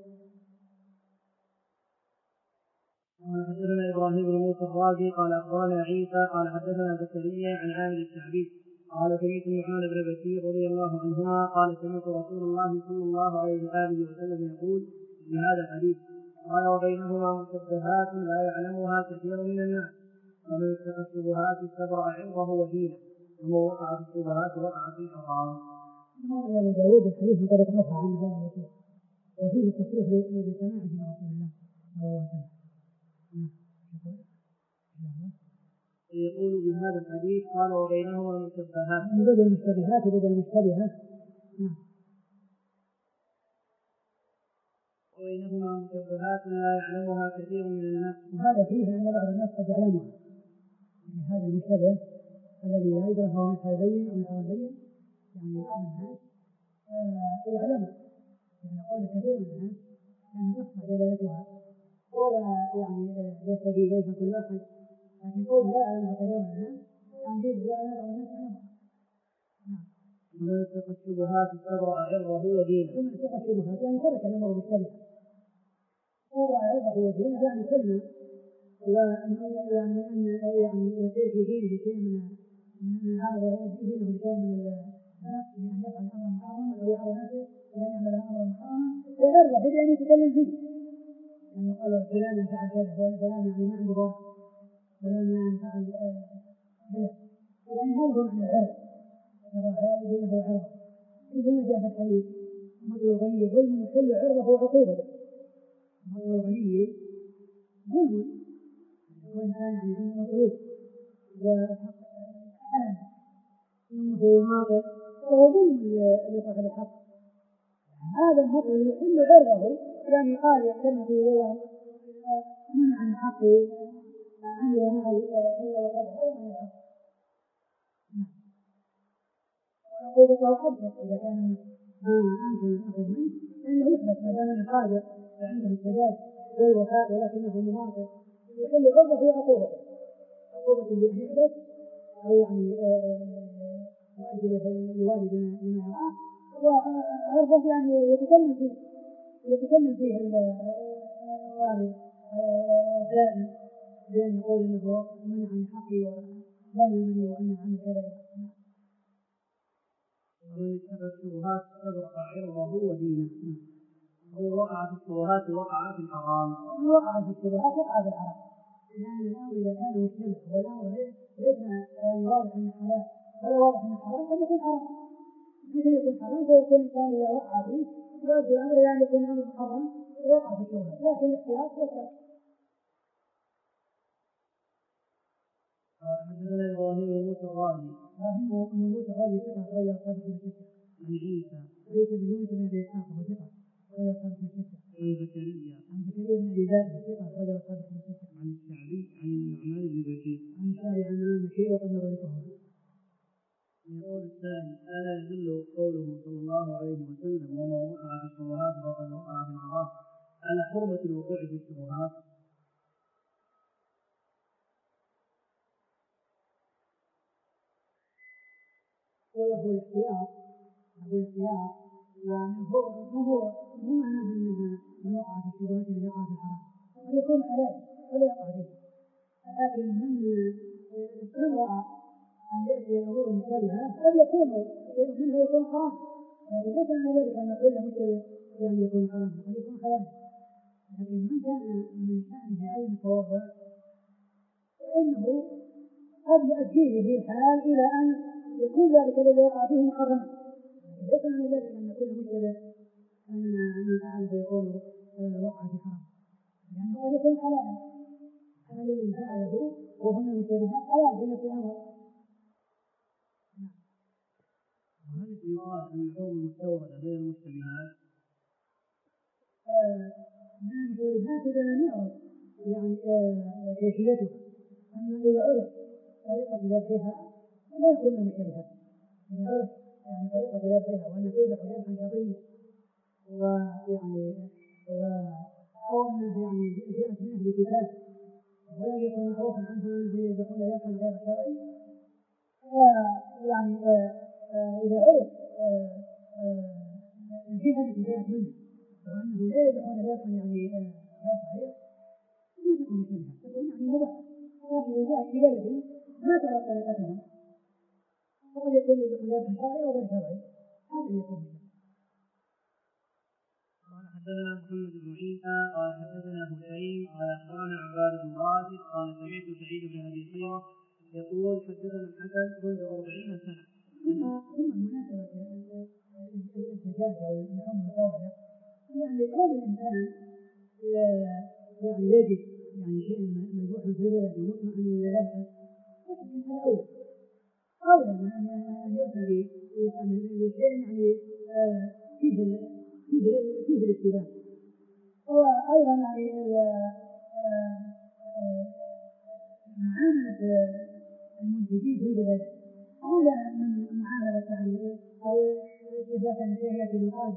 قال حدثنا إبراهيم بن موسى الرازي قال أخبرنا عيسى قال حدثنا زكريا عن عامر الشعبي قال سمعت النعمان بن بشير رضي الله عنهما قال سمعت رسول الله صلى الله عليه وآله وسلم يقول في هذا الحديث قال وبينهما مشبهات لا يعلمها كثير من الناس ومن اتقى الشبهات استبرأ عرضه ودينه ومن وقع في الشبهات وقع في الحرام. قال أبو داود الحديث من طريق أخرى عن هذا الشيء وفيه التصريح بسماعه من رسول الله صلى الله عليه وسلم. يقول بهذا الحديث قال وبينهما المشبهات يعني بدل المشتبهات وبدل المشتبهات نعم وبينهما مشبهات لا يعلمها كثير من الناس. وهذا فيه أن بعض الناس قد يعلمها، يعني هذا المشتبه الذي لا يدرك هو من حال بين أو من حال بين، يعني بعض الناس يعلمها، يعني قول كثير من الناس يعني تخفى دلالتها ولا يعني يهتدي إليها كل أحد، لكن قول لا أعلمها كثير من الناس عن دين لا أعلم بعض الناس يعلمها. نعم. ومن اتقى الشبهات استبرأ عرضه ودينه. ومن اتقى الشبهات يعني ترك الأمر المشتبه، استبرأ عرضه ودينه يعني سلم ويعني من أن يعني يصير في دينه شيء من من يعرض دينه لشيء من النفس بأن يفعل أمرا محرما أو يعرض نفسه بأن يعمل أمرا محرما ويعرض بأن يتكلم فيه، يعني يقال فلان فعل كذا فلان يعني ما عنده ورع فلان يعني فعل كذا، يعني هذا هو معنى العرض، يضع بينه عرض مثل ما جاء في الحديث مطل الغني ظلم يحل عرضه وعقوبته. مطل الغني ظلم يكون كان يعني عنده مطلوب وحق حال ثم هو يماطل وهو ظلم لصاحب الحق، هذا المطل يحل عرضه يعني يقال يحتمل فيه والله منع عن حقي عمل معي كذا وكذا هذا من الحق. وعقوبته حدث إذا كان ما أمكن الأخذ منه لأنه يثبت ما دام أنه قادر وعنده السداد والوفاء ولكنه مماطل يحل عرضه عقوبته عقوبة بأن يحدث أو يعني مؤدبة الوالد بما يراه وعرضه يعني يتكلم فيه يتكلم فيه الوالد دائما بأن يقول إنه منعني حقي وظلمني وأن عمل كذا. ومن اتبع الشبهات استبرق عرضه ودينه. ومن وقع في الشبهات وقع في الحرام. من وقع في الشبهات وقع في الحرام لأن الأمر إذا كان مشتبه والأمر ليس يعني واضح أنه حلال ولا واضح أنه حرام قد يكون حرام مثل يكون حرام فيكون الإنسان إذا وقع فيه يؤدي الأمر إلى أن يكون أمر حرام ويقع في الشبهات لكن الاختيار هو الشرع. حدثنا إبراهيم بن موسى الرازي. إبراهيم بن موسى الرازي ثقة أخرجه أصحاب الكتب الستة. عن عيسى. عيسى بن يونس بن أبي إسحاق وهو ثقة أخرجه أصحاب الكتب الستة. عن زكريا. عن زكريا بن أبي زائدة ثقة أخرجه أصحاب الكتب الستة. عن الشعبي عن النعمان بن بشير. عن الشعبي عن النعمان بن بشير وقد مر ذكره. يقول الثاني ألا يدل قوله صلى الله عليه وسلم ومن وقع في الشبهات فقد وقع في الحرام على حرمة الوقوع في الشبهات؟ ويقول الاختيار يقول الاختيار يعني هو هو مو معناه انها من وقع في الشبهات اللي يقع في الحرام قد يكون حلال ولا يقع فيه لكن من استمر ان ياتي الامور المشابهه قد يكون منها يكون حرام لكن ليس معنى ذلك ان كل مشتبه يعني يكون حرام قد يكون حلال لكن من كان من شانه عدم التوضع فانه قد يؤديه به الحال الى ان يكون ذلك الذي يقع فيه محرما ليس معنى ذلك ان كل مشتبه ان من فعل فيكون وقع في حرام لانه قد يكون حلالا هذا الذي فعله وهو من المشتبهات حلال في نفس الامر. وهل يقال ان الحكم المستورده بين المشتبهات؟ من المشتبهات اذا لم يعرف يعني كيفيتها اما اذا عرف طريقه ذبحها لا يكون من المشتبهات اذا عرف يعني طريقه ذبحها وان تذبح ذبحا شرعيا ويعني أو أنه يعني جاءت منه بكتاب ولا يكون معروفا عنه أنه يذبحون ذبحا غير شرعي يعني إذا عرف الجهة التي جاءت منه وأنه لا يذبحون ذبحا يعني غير صحيح ما تكون مشتبهة تكون يعني مباحة لكن إذا جاءت في بلد ما تعرف طريقتها فقد يكون يذبح ذبحا شرعي أو غير شرعي هذا يكون مشتبه. قال حدثنا محمد بن عيسى قال حدثنا هشيم قال اخبرنا عباد بن راشد قال سمعت سعيد بن ابي حيره يقول حدثنا الحسن منذ أربعين سنه. ثم مناسبه الزجاجه واللحوم المتوفره يعني كون الانسان يعني يجد يعني شيء مذبوح في بلده ومطمئن الى ذبحه لكن هذا اولى اولى من ان يؤتى بشيء يعني فيه فيه الاتباع وأيضا يعني معاملة المنتجين في البلد أولى من معاملة يعني أو إذا كان شيء يأتي بالقادم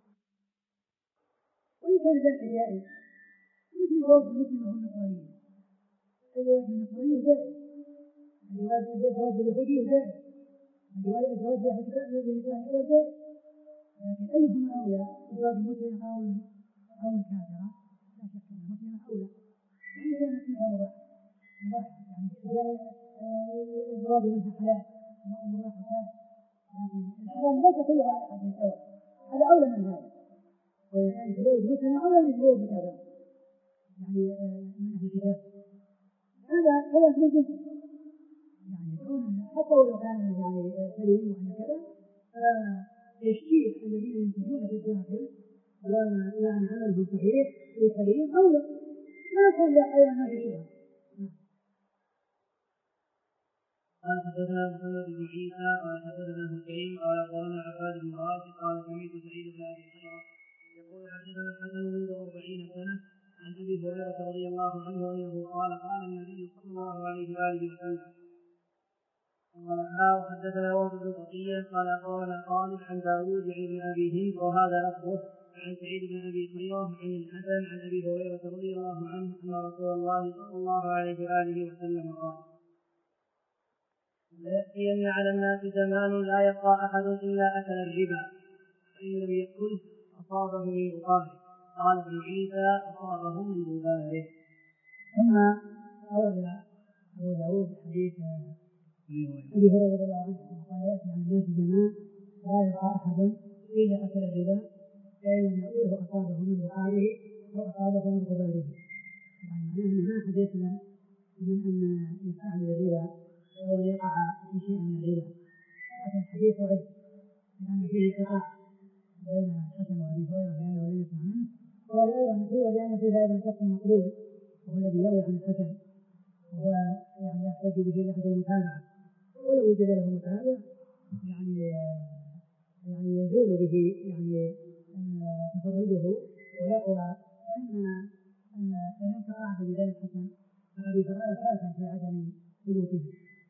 وإن كان ذلك جائز مثل زوج المسلمة والنصرانية الزواج النصراني جائز الزواج اليهودي جائز الزواج بالنساء جائز لكن أيهما أولى زواج مسلم أو أو الكافرة لا شك أن المسلمة أولى وإن كانت منها مباح مباح يعني الزواج منها حلال مباح حلال لكن الحلال ليس كله على حد سواء هذا أولى من هذا ويعني تزوج مسلمة أولى من تزوج كافرة يعني من أهل الكتاب هذا كذا في الجنس يعني يكون حتى ولو كان يعني سليم وعلى كذا الشيء الذين ينتجون في الداخل ويعني عملهم صحيح وسليم أولى ما كان لا أيضا ما في شبهة. قال حدثنا محمد بن عيسى قال حدثنا هشيم قال اخبرنا عباد بن راشد قال سمعت سعيد بن ابي حيره يقول حدثنا الحسن منذ أربعين سنه عن ابي هريره رضي الله عنه انه قال قال النبي صلى الله عليه واله وسلم قال وحدثنا وهب بن بقية قال قال خالد عن داوود عن أبي هند وهذا لفظه عن سعيد بن أبي خيرة عن الحسن عن أبي هريرة رضي الله عنه أن رسول الله صلى الله عليه وآله وسلم قال ليأتين على الناس زمان لا يبقى أحد إلا أكل الربا فإن لم يأكله أصابه من بخاره. قال ابن عيسى أصابه من بخاره. ثم أورد أبو داود حديث أبي هريرة رضي الله عنه قال يأتي على الناس زمان لا يبقى أحد إلا أكل الربا فإن لم يأكله أصابه من بخاره أو أصابه من غباره. يعني معناه ما حديثنا من أن يستعمل الربا أو يقع في شيء من الربا، لكن الحديث ضعيف لأن فيه انقطاع بين الحسن وأبي هريرة لأنه لم يسمع منه، وأيضا فيه ولأن فيه أيضا شخص مقبول وهو الذي يروي عن الحسن وهو يعني يحتاج به لأحد المتابعة، ولو وجد له متابع يعني يعني يزول به يعني تفرده ويقوى، فإن الانقطاع بين الحسن وأبي هريرة كافٍ في عدم ثبوته.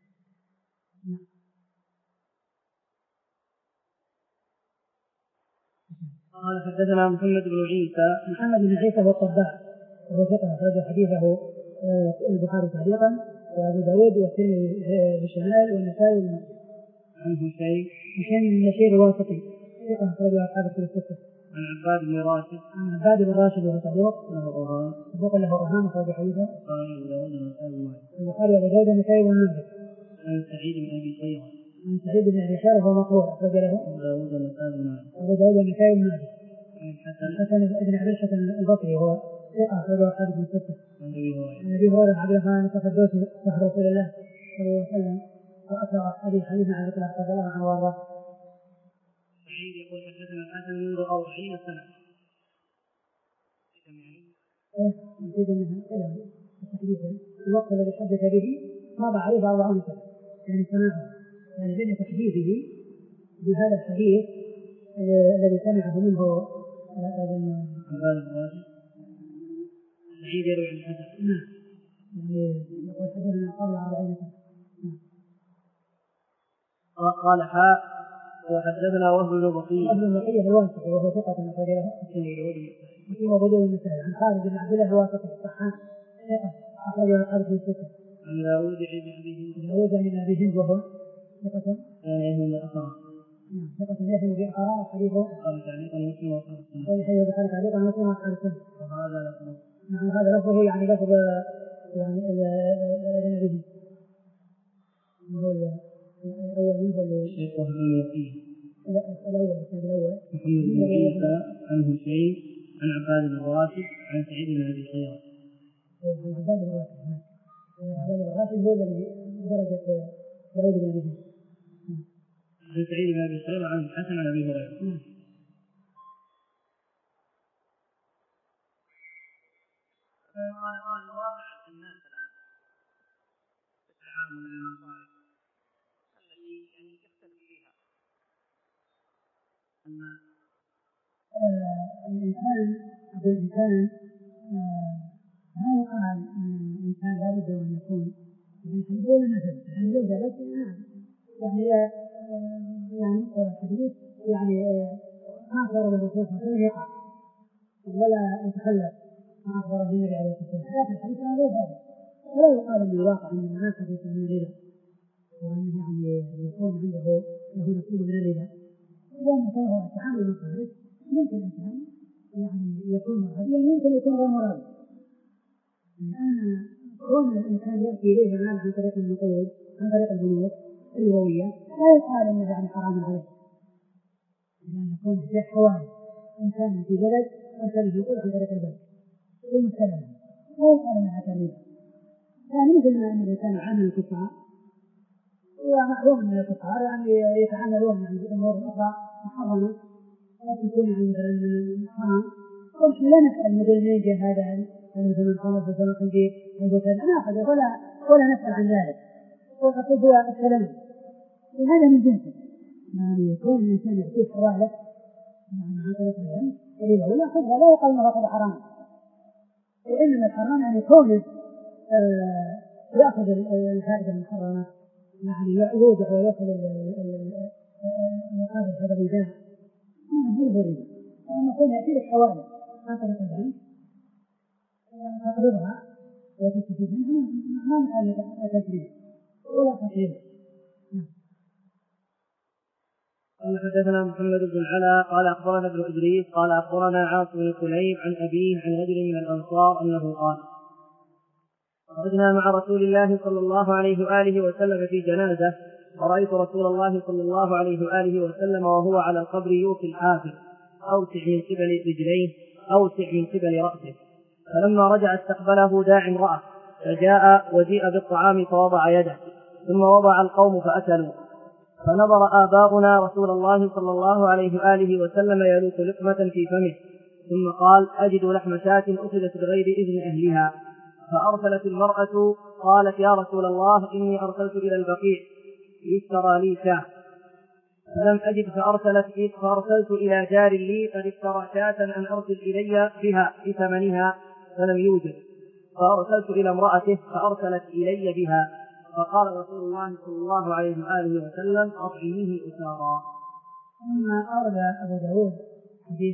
قال حدثنا محمد بن عيسى. محمد بن عيسى هو الطباع وهو ثقة أخرج حديثه البخاري تعليقا وأبو داود والترمذي في الشمال والنسائي وابن ماجه. عن هشيم هشيم بن بشير الواسطي ثقة أخرج أصحاب الكتب الستة. عن عباد بن راشد عن عباد بن راشد وهو صدوق له أوهام صدوق له أوهام أخرج حديثه البخاري وأبو داود والنسائي وابن ماجه. عن سعيد بن أبي خيرة عن سعيد بن أبي خيرة وهو مقبول أخرج له أبو داود والنسائي وابن ماجه. الحسن بن أبي الحسن البصري هو ثقة أخرج أصحاب الكتب الستة. عن أبي هريرة عبد الرحمن القدوسي صاحب رسول الله صلى الله عليه وسلم وأكثر أصحابه حديثا عن رسول الله صلى الله عليه وسلم. سعيد يقول حدثنا الحسن منذ أربعين سنة. إيه يفيد أنها كلام التحديث الوقت الذي حدث به مضى عليه أربعون سنة يعني سماعه يعني بين تحديثه بهذا الحديث الذي سمعه منه سعيد يروي عن الحسن. نعم يعني يقول حدثنا قبل أربعين سنة. قال حاء وحدثنا وهب بن بقية وهب بن بقية الواسطي وهو ثقة أخرج له مسلم وأبو داود والنسائي. عن خالد بن عبد الله الواسطي الصحاح ثقة أخرج له أصحاب الكتب الستة. عن داوود بن أبي هند داوود بن أبي هند وهو ثقة يهم بأثره ثقة يهم بأثره وحديثه قال تعليقا مسلم وأصحاب السنة وحديث البخاري تعليقا مسلم وأصحاب السنة. وهذا لفظه نعم هذا لفظه يعني لفظ يعني ابن أبي هند هو الأول منه الشيخ وهب بن بقية الأول الإسناد الأول محمد بن عيسى عن هشيم عن عباد بن راشد عن سعيد بن أبي خيرة. عن عباد بن راشد عباد بن راشد هو الذي درجة داود بن أبي هند. عن سعيد بن أبي خيرة عن الحسن عن أبي هريرة. قال قال واقع الناس الآن في التعامل بالمصارف التي يعني يختلف فيها الناس. الإنسان أقول الإنسان ما يقال الإنسان لا بد أن يكون يعني ولا نسب يعني لو ذلك يعني يعني مقرر الحديث يعني ما أخبر بالرسول صلى الله عليه وسلم يقع ولا يتخلف ما أخبر بالنبي عليه الصلاة والسلام، لكن الحديث لا غير ذلك ولا يقال أن الواقع أنه ما حديث من الربا وأنه يعني يكون عنده له نصيب من الربا، لأن كان هو التعامل المصارف يمكن الإنسان يعني يكون مرابيا يمكن يكون غير مرابي. الآن كون الإنسان يأتي إليه المال عن طريق النقود عن طريق البنوك الربوية لا يقال أنه يعني حرام عليه، لأن يكون في حوالي إنسان في بلد أرسل النقود عن طريق البلد ثم استلمها لا يقال أنها كريمة. يعني مثل ما أن الإنسان يعامل الكفار ومعلوم من الكفار يعني يتعاملون يعني بأمور أخرى محرمة لا تكون يعني مثلا من الحرام، ونحن لا نسأل نقول من جاء هذا هل زمن خمر في زمن خنزير البوتان نأخذ ولا ولا نسأل عن ذلك وقد هو السلام وهذا من جنسه. يعني يكون الإنسان يعطيه حوالة يعني عن طريق الجنس وربا ويأخذها لا يقال أنه أخذ حرام، وإنما الحرام يعني كونه آه يأخذ الفائدة المحرمة يعني يودع ويأخذ المقابل هذا الإيداع هذا هو الربا. وأما كون يأتي لك حوالي عن طريق البنك تقرضها وتستفيد منها ما نقال لك تسليم ولا تسليم. قال حدثنا محمد بن العلاء قال أخبرنا ابن إدريس قال أخبرنا عاصم بن كليب عن أبيه عن رجل من الأنصار أنه قال خرجنا مع رسول الله صلى الله عليه وآله وسلم في جنازة ورأيت رسول الله صلى الله عليه وآله وسلم وهو على القبر يوفي الحافر أوسع من قبل رجليه أوسع من قبل رأسه. فلما رجع استقبله داع امرأة فجاء وجيء بالطعام فوضع يده ثم وضع القوم فأكلوا. فنظر آباؤنا رسول الله صلى الله عليه وآله وسلم يلوك لقمة في فمه ثم قال أجد لحم شاة أخذت بغير إذن أهلها. فأرسلت المرأة قالت يا رسول الله إني أرسلت إلى البقيع يشترى لي شاة فلم أجد فأرسلت, فأرسلت إلى جار لي قد اشترى شاة أن أرسل إلي بها بثمنها فلم يوجد. فأرسلت إلى امرأته فأرسلت إلي بها. فقال رسول الله صلى الله عليه وآله وسلم أطعميه أسارا. ثم أورد أبو داود حديث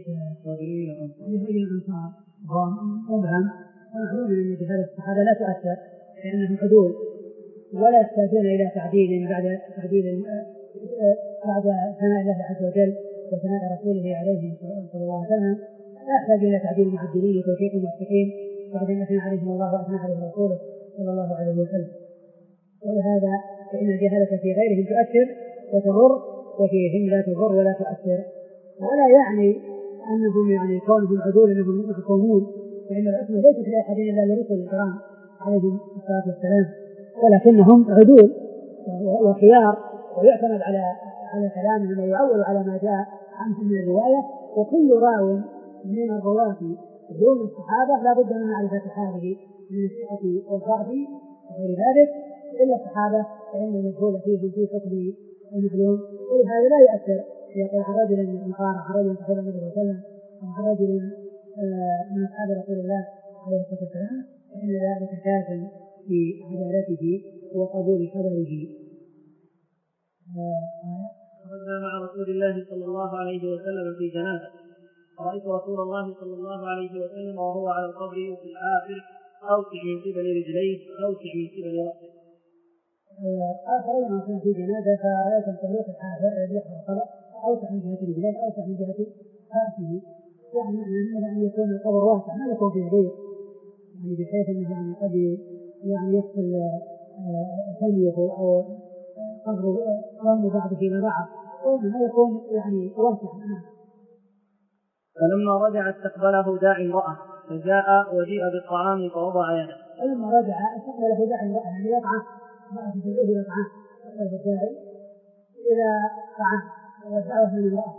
رجل الأنصار وهو مبهم ومعلوم أن جهاد الصحابة لا تؤثر لأنهم حدود ولا يحتاجون إلى تعديل بعد تعديل بعد ثناء الله عز وجل وثناء رسوله عليه صلى الله عليه وسلم لا يحتاج إلى تعديل المعدلين وتوفيق الموفقين بعد أن أثنى عليهم الله وأثنى عليه رسوله صلى الله عليه وسلم. ولهذا فإن الجهالة في غيرهم تؤثر وتضر وفيهم لا تضر ولا تؤثر. ولا يعني أنهم يعني كونهم عدول أنهم محكومون فإن العصمة ليست لأحد إلا لرسل الكرام عليهم الصلاة والسلام ولكنهم عدول وخيار ويعتمد على على كلامهم ويعول على ما جاء عنهم من الرواية. وكل راو من الرواة دون الصحابة لا بد من معرفة حاله من الثقة والضعف وغير ذلك إلا الصحابة فإن المجهول فيهم في حكم المعلوم. ولهذا لا يؤثر يقول عن رجل من الأنصار عن رجل صحيح النبي صلى الله عليه وسلم أو عن رجل من أصحاب رسول الله عليه الصلاة والسلام فإن ذلك كاف في عدالته وقبول خبره. خرجنا مع رسول الله صلى الله عليه وسلم في جنازة رأيت رسول الله صلى الله عليه وسلم وهو على القبر في الآخر أوسع من قبل رجليه أوسع من قبل رأسه. قال خرجنا في جنازة فرأيت التهليك الحافر الذي يحفر القبر أوسع من جهة رجليه أوسع من جهة رأسه. يعني معنى أن يكون القبر واسع ما يكون فيه ضيق يعني بحيث أنه يعني قد يعني يحصل ثانيه أو قبر قام بعض فيما بعض وإنما يكون يعني واسع. فلما رجع استقبله داعي امرأة فجاء وجيء بالطعام فوضع يده. فلما رجع استقبله داعي امرأة يعني يطعم امرأة تدعوه إلى طعام استقبله الداعي إلى طعام والدعوة من امرأة.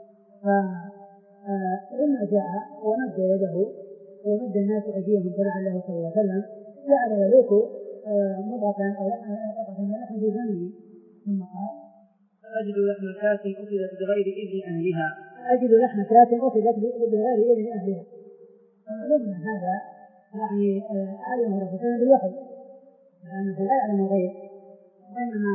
فلما جاء ومد يده ومد الناس أيديهم تبعا له صلى الله عليه وسلم جعل يلوك مضغة أو قطعة من لحم في فمه ثم قال أجد لحم شاة أخذت بغير إذن أهلها. أجد لحم شاة أخذت بغير إذن أهلها. معلوم أن هذا يعني علمه الرسول صلى الله عليه وسلم بالوحي لأنه لا يعلم الغيب وإنما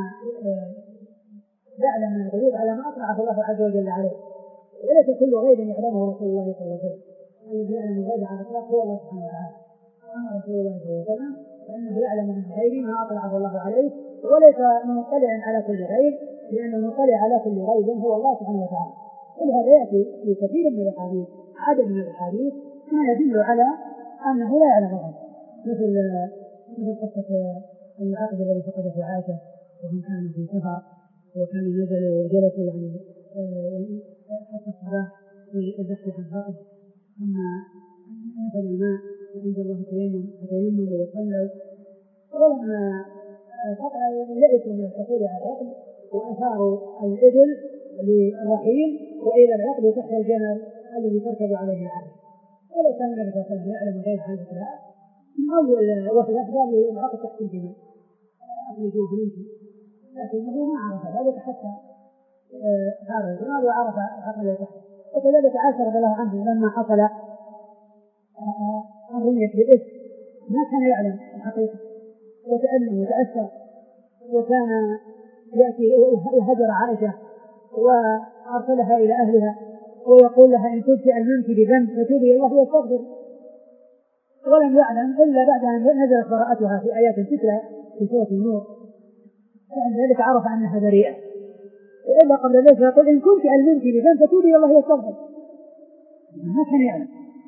يعلم من الغيوب على ما أطلعه الله عز وجل عليه وليس كل غيب يعلمه رسول الله صلى الله عليه وسلم. الذي يعلم الغيب على الإطلاق هو الله سبحانه وتعالى. أما رسول الله صلى الله عليه وسلم فإنه يعلم من الغيب ما أطلعه الله عليه وليس مطلع على كل غيب لأن المطلع على كل غيب هو الله سبحانه وتعالى. ولهذا يأتي في كثير من الأحاديث عدد من الأحاديث ما يدل على أنه لا يعلم الغيب مثل مثل قصة العقد الذي فقدته عائشة وهم كانوا في سفر وكانوا نزلوا وجلسوا يعني حتى الصلاة في البحث عن فقد ثم نفذ الماء عند الله فتيمموا وصلوا ولما يئسوا من الحصول على العقد وأثاروا الإبل للرحيل وإلى العقد تحت الجمل الذي تركب عليه العقد. ولو كان النبي صلى الله عليه وسلم يعلم الغيب عن الإسلام من أول وحدة قال العقد تحت الجمل أخرجوه نمشي لكنه ما عرف ذلك حتى صار الجمال وعرف العقد تحت. وكذلك عائشة رضي الله عنها لما حصل الرمية بالإفك ما كان يعلم الحقيقة وتألم وتأثر وكان يأتي وهجر عائشة وأرسلها إلى أهلها ويقول لها إن كنت ألممت بذنب فتوبي الله ويستغفر، ولم يعلم إلا بعد أن نزلت براءتها في آيات تتلى في سورة النور، فعند ذلك عرف أنها بريئة. وإلا قبل ذلك يقول إن كنت ألممت بذنب فتوبي الله ويستغفر، ما كان يعلم.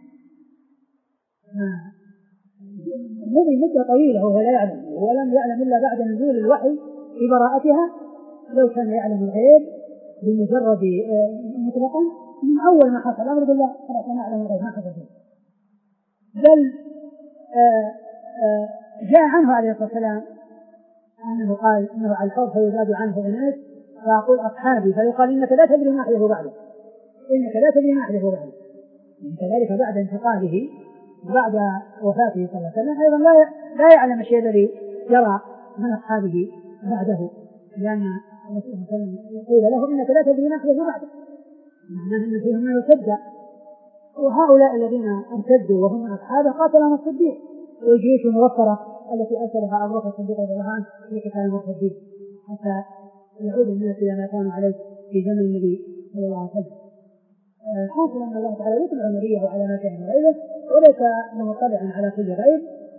مضي مدة طويلة وهو لا يعلم، ولم يعلم إلا بعد نزول الوحي في براءتها. لو كان يعلم الغيب بمجرد مطلقا من أول ما حصل الأمر بالله خلاص أنا أعلم الغيب ما حصل فيه. بل آآ آآ جاء عنه عليه الصلاة والسلام أنه قال إنه على الحوض فيزاد عنه أناس فأقول أصحابي فيقال إنك لا تدري ما أحدث بعدك، إنك لا تدري ما أحدث بعدك. كذلك بعد انتقاله بعد وفاته صلى الله عليه وسلم أيضا لا لا يعلم الشيء الذي جرى من أصحابه بعده، لأن الرسول صلى الله عليه وسلم قيل له إنك لا تدري ما أحدث بعدك، معناه أن فيهم من يصدق. وهؤلاء الذين ارتدوا وهم من أصحابه قاتلهم الصديق والجيوش الموفرة التي أرسلها أبو بكر الصديق رضي الله عنه لقتال المرتدين حتى يعود الناس إلى ما كانوا عليه في زمن النبي صلى الله عليه وسلم. حاصل أن الله تعالى يطلع نبيه على ما كان غيره وليس مطلع على كل غيب،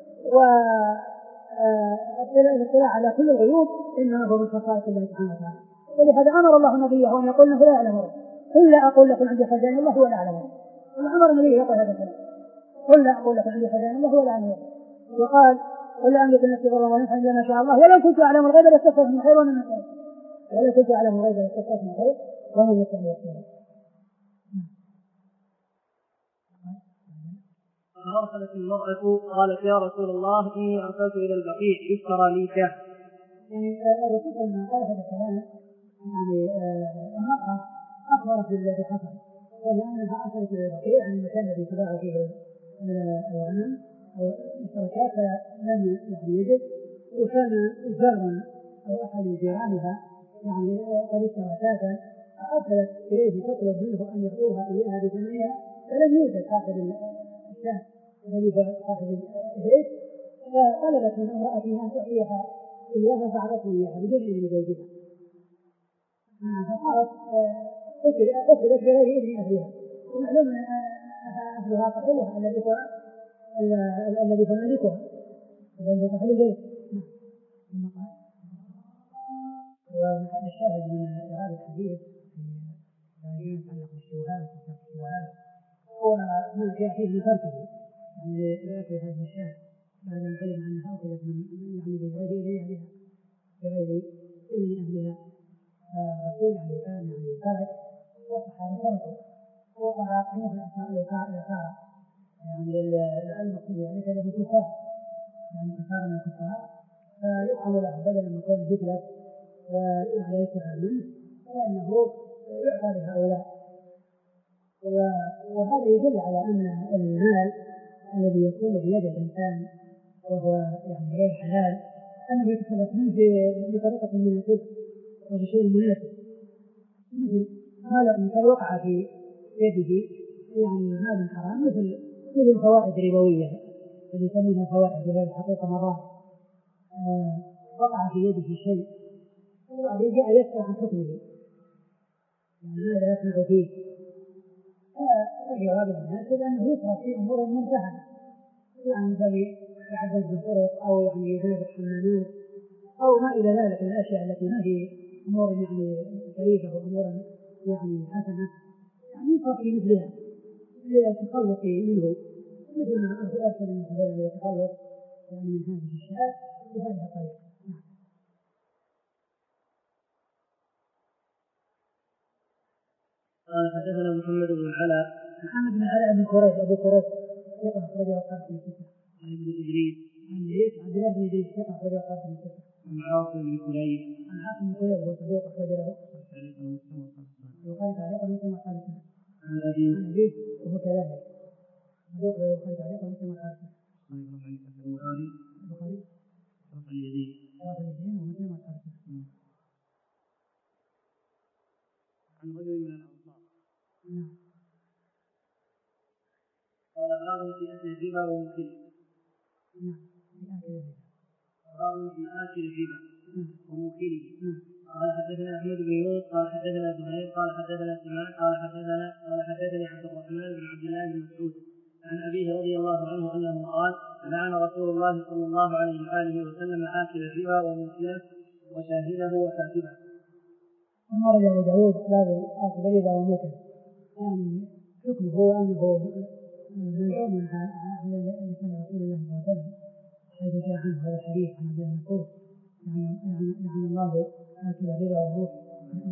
والاطلاع على كل الغيوب إنما هو من خصائص الله سبحانه وتعالى. ولهذا أمر الله نبيه أن يقول له لا يعلم غيره، قل لا أقول لكم عندي خزائن الله ولا أعلم غيره. أمر النبي يقول هذا الكلام، قل لا أقول لكم عندي خزائن الله ولا أعلم غيره. وقال قل لا أملك نفسي ضرا ولا نفعا إلا ما شاء الله ولو كنت أعلم الغيب لاستكثرت من خير ومن خير ولو كنت أعلم الغيب لاستكثرت من خير ومن يتبع خير. فأرسلت المرأة قالت يا رسول الله إني أرسلت إلى البقيع يشترى لي شاه. يعني الرسول لما قال هذا الكلام يعني المرأة أخبرت بالذي حصل، ولأنها أرسلت إلى البقيع عن المكان الذي تباع فيه الغنم أو الشركات فلم يجد، وكان جار أو أحد جيرانها يعني قد اشترى شاة فأرسلت إليه تطلب منه أن يعطوها إياها بثمنها فلم يوجد صاحب الشاة الذي هو صاحب البيت، فطلبت من امرأتها أن تعطيها إياها فأعطته إياها بدون إذن زوجها، فصارت أخذت بغير إذن أهلها. ومعلوم أن أهلها صاحبها الذي هو الذي هو مالكها الذي هو صاحب البيت. ومحل الشاهد من إرادة الحديث في يتعلق بالشبهات وترك الشبهات هو ما جاء فيه من تركه، يعني لأكل هذه الشاة بعد أن علم أنها أخذت من يعني بغير إذن أهلها بغير إذن أهلها. الرسول يعني كان يعني ترك والصحابة تركوا وقالوا الإشارة إشارة يعني المقصود يعني كذا الكفار يعني كفار من الكفار فيقام له بدلا من كون جثلة ويعني يستفاد منه فإنه يعطى لهؤلاء. وهذا يدل على أن المال الذي يكون بيد الإنسان وهو يعني غير حلال أنه يتخلص منه بطريقة مناسبة وبشيء مناسب، مثل ما لو إنسان وقع في يده يعني مال حرام مثل مثل فوائد ربوية اللي يسمونها فوائد وهي الحقيقة مضار، وقع في يده شيء وبعدين جاء يسأل عن حكمه يعني ماذا يصنع فيه، فالجواب المناسب أنه يصرف في أمور منتهى يعني الذي يعبد بالطرق أو يعني يذاب الحمامات أو ما إلى ذلك من الأشياء التي ما هي أمور يعني شريفة وأمور يعني حسنة يعني يصرف في مثلها للتخلص منه مثل ما أرسل من خلال التخلص يعني من هذه الأشياء بهذه الطريقة. قال حدثنا محمد بن العلاء محمد بن العلاء بن قريش أبو قريش ثقة أخرجه أصحاب الكتب. عن ابن إدريس عن إدريس عبد الله بن إدريس ثقة أخرجه أصحاب الكتب. عن عاصم بن كليب عن عاصم بن كليب وهو صديق أخرج له وقال تعليقا مسلم وقال عن أبيه عن أبيه وهو كذلك صديق له وقال تعليقا مسلم وقال البخاري البخاري رفع اليدين رفع اليدين ومسلم وقال عن رجل من الأنصار. نعم. قال باب في أكل الربا وموكله. نعم في آكل الربا. باب في آكل الربا وموكله. قال حدثنا احمد بن يونس قال حدثنا زهير قال حدثنا سماع قال حدثنا قال حدثني عبد الرحمن بن عبد الله بن مسعود عن ابيه رضي الله عنه انه قال لعن رسول الله صلى الله عليه واله وسلم آكل الربا وموكله وشاهده وكاتبه. ثم رجع أبو داود باب آكل الربا وموكله، يعني حكمه هو أنه ملعون على لسان رسول الله صلى الله عليه وسلم، حيث جاء عنه هذا الحديث عن عبد الله مسعود لعن الله آكل الربا وموكله.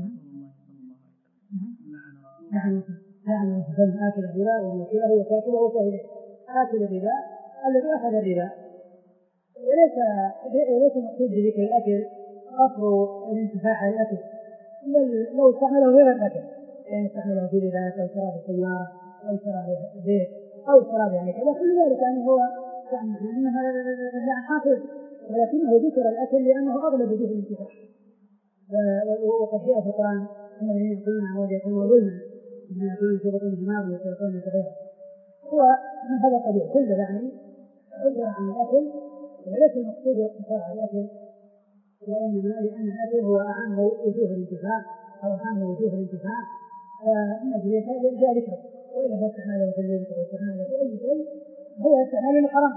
لعن لعن رسول آكل الربا وموكله وكاتبه وشاهده. آكل الربا الذي أخذ الربا، وليس وليس مقصود بذكر الأكل قصر الانتفاع على الأكل، بل لو استعمله غير الأكل، يعني استعمله في لباس أو شراب السيارة أو شراب البيت أو شراب يعني كذا، كل ذلك يعني هو يعني أنها لا حاصل، ولكنه ذكر الأكل لأنه أغلب وجوه الانتفاع. وقد جاء في القرآن أن الذين يأكلون أموالهم ظلما إنما يأكلون في بطونهم نارا وسيصلون سعيرا. هو من هذا القبيل كله، يعني عبر عن الأكل وليس المقصود الاقتصار على الأكل، وإنما لأن الأكل هو أهم وجوه الانتفاع أو أهم وجوه الانتفاع، فمن أجل ذلك جاء ذكره. وإلا فاستعماله في الرزق واستعماله في أي شيء هو استعمال الحرام.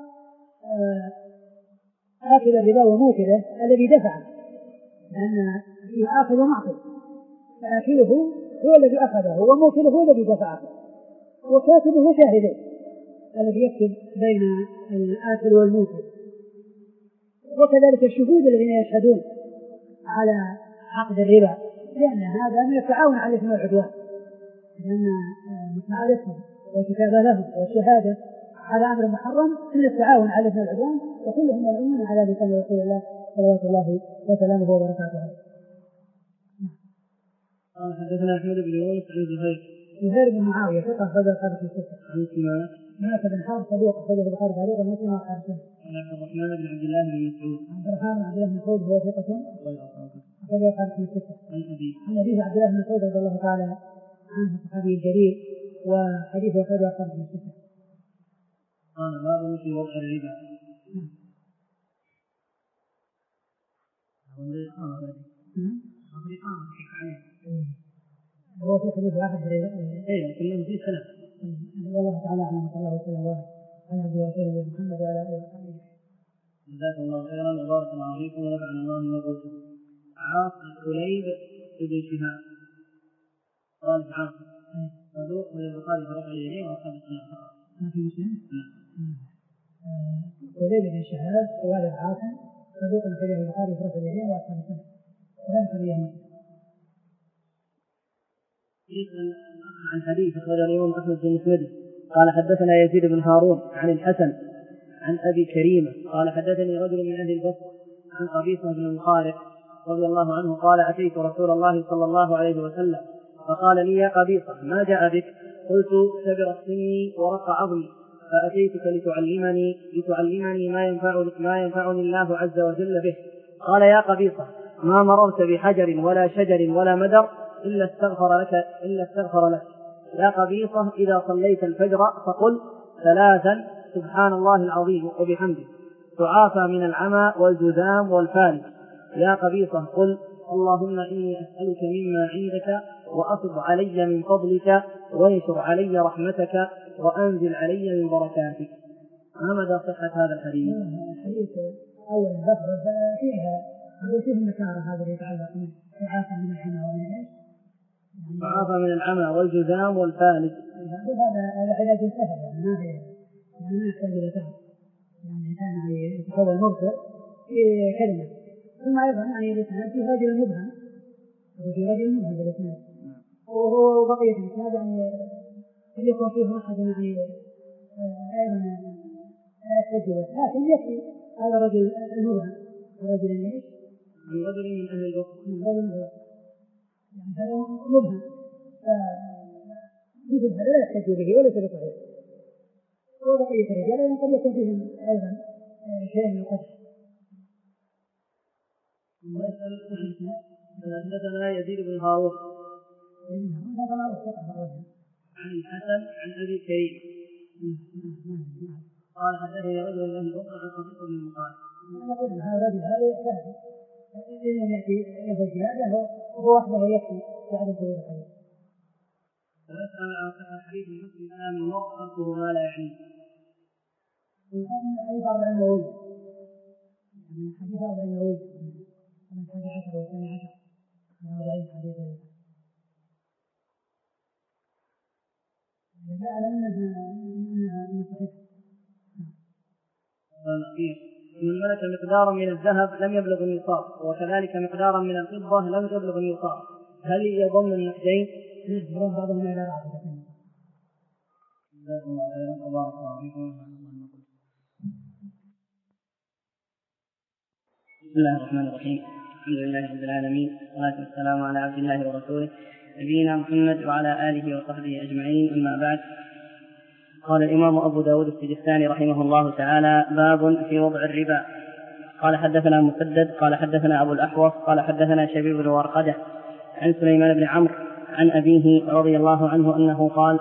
آكل الربا وموكله الذي دفع، لأن فيه آخذ ومعطي، فآكله هو الذي أخذه وموكله هو الذي دفعه، وكاتبه شاهده الذي يكتب بين الآكل والموكل. وكذلك الشهود الذين يشهدون على عقد الربا، لأن هذا من التعاون على الإثم والعدوان، لأن مساعدتهم والكتابة لهم والشهادة على أمر محرم من التعاون على الإثم والعدوان، وكلهم ملعونون على لسان رسول الله صلوات الله وسلامه وبركاته عليه. قال حدثنا أحمد بن يونس عن زهير زهير بن معاوية ثقة أخرجه الخمسة الستة. عن سماك سماك بن حرب صدوق أخرجه البخاري تعليقا ومسلم وأصحابه. عن عبد الرحمن بن عبد الله بن مسعود عبد الرحمن بن عبد الله بن مسعود هو ثقة أخرجه الخمسة الستة. عن أبي عن أبيه عبد الله بن مسعود رضي الله تعالى عنه الصحابي الجليل، وحديثه أخرجه الخمسة الستة. قال باب في وضع الربا. هو في حديث واحد ايه كلهم في سنة. والله تعالى اعلم، صلى الله عليه وسلم على عبد ورسوله محمد وعلى اله وصحبه. جزاكم الله خيرا وبارك الله فيكم ونفعنا الله بما قلتم. عاصم كليب بن شهاب قال عاصم صدوق من البخاري في رفع اليدين واصحاب السنة فقط. ما في مسلم؟ كليب بن شهاب والد عاصم صدوق أخرجه البخاري في رفع اليدين واصحاب السنة ولم يخرجه مسلم. يسأل عن حديث أخرجه الإمام أحمد في مسنده قال حدثنا يزيد بن هارون عن الحسن عن أبي كريمة قال حدثني رجل من أهل البصرة عن قبيصة بن المخارق رضي الله عنه قال أتيت رسول الله صلى الله عليه وسلم فقال لي يا قبيصة ما جاء بك؟ قلت كبر سني ورق عظمي فأتيتك لتعلمني لتعلمني ما ينفعني ما ينفعني الله عز وجل به. قال يا قبيصة ما مررت بحجر ولا شجر ولا مدر إلا استغفر لك إلا استغفر لك. يا قبيصة إذا صليت الفجر فقل ثلاثا سبحان الله العظيم وبحمده تعافى من العمى والجذام والفالج. يا قبيصة قل اللهم إني أسألك مما عندك وأفض علي من فضلك وانشر علي رحمتك وأنزل علي من بركاتك. ما مدى صحة هذا الحديث؟ الحديث أولا لفظة فيها أقول فيه النكارة هذا اللي يتعلق من تعافى من العمى ومن إيش؟ تعافى من العمى والجذام والفالج. أقول هذا هذا علاج سهل، يعني ما هي يعني ما يحتاج إلى تعب، يعني كان يتحول مبصر في كلمة. ثم أيضا يعني الإسناد في رجل مبهم، وفي رجل مبهم بالإسناد، وهو بقية الإسناد يعني يكون فيه أحد يعني أيضا لا يحتاج، لكن يكفي هذا الرجل المبهم الرجل إيش؟ من رجل من أهل البصرة. من رجل من أهل يعني هذا مبهم، مثل هذا لا يحتاج به وليس بصحيح. وبقية الرجال قد يكون فيهم أيضا شيء من القدح. حدثنا يزيد بن هارون عن الحسن عن أبي كريم قال حدثني رجل من أهل البصرة عن قبيصة بن المخارق. هذا الرجل هذا كافي، إذا لم يأتي له زيادة هو وحده يكفي بعد الزوج الحديث. ويسأل عن صحة حديث حسن الإسلام المرء ما لا يعنيه. هذا حديث أربع النووي، من حديث أربع النووي من الحادي عشر والثاني عشر من أربعين حديث. لا أعلم أنها أنها صحيحة. من ملك مقدارا من الذهب لم يبلغ النصاب، وكذلك مقدارا من الفضة لم يبلغ النصاب، هل يضمن النقدين؟ نعم، بعضهم إلى بعض. جزاكم الله خيرا وبارك الله فيكم. بسم الله الرحمن الرحيم، الحمد لله رب العالمين، والصلاة والسلام على عبد الله ورسوله نبينا محمد وعلى آله وصحبه أجمعين، أما بعد. قال الإمام أبو داود السجستاني رحمه الله تعالى: باب في وضع الربا. قال حدثنا مسدد قال حدثنا أبو الأحوص قال حدثنا شبيب بن ورقدة عن سليمان بن عمرو عن أبيه رضي الله عنه أنه قال: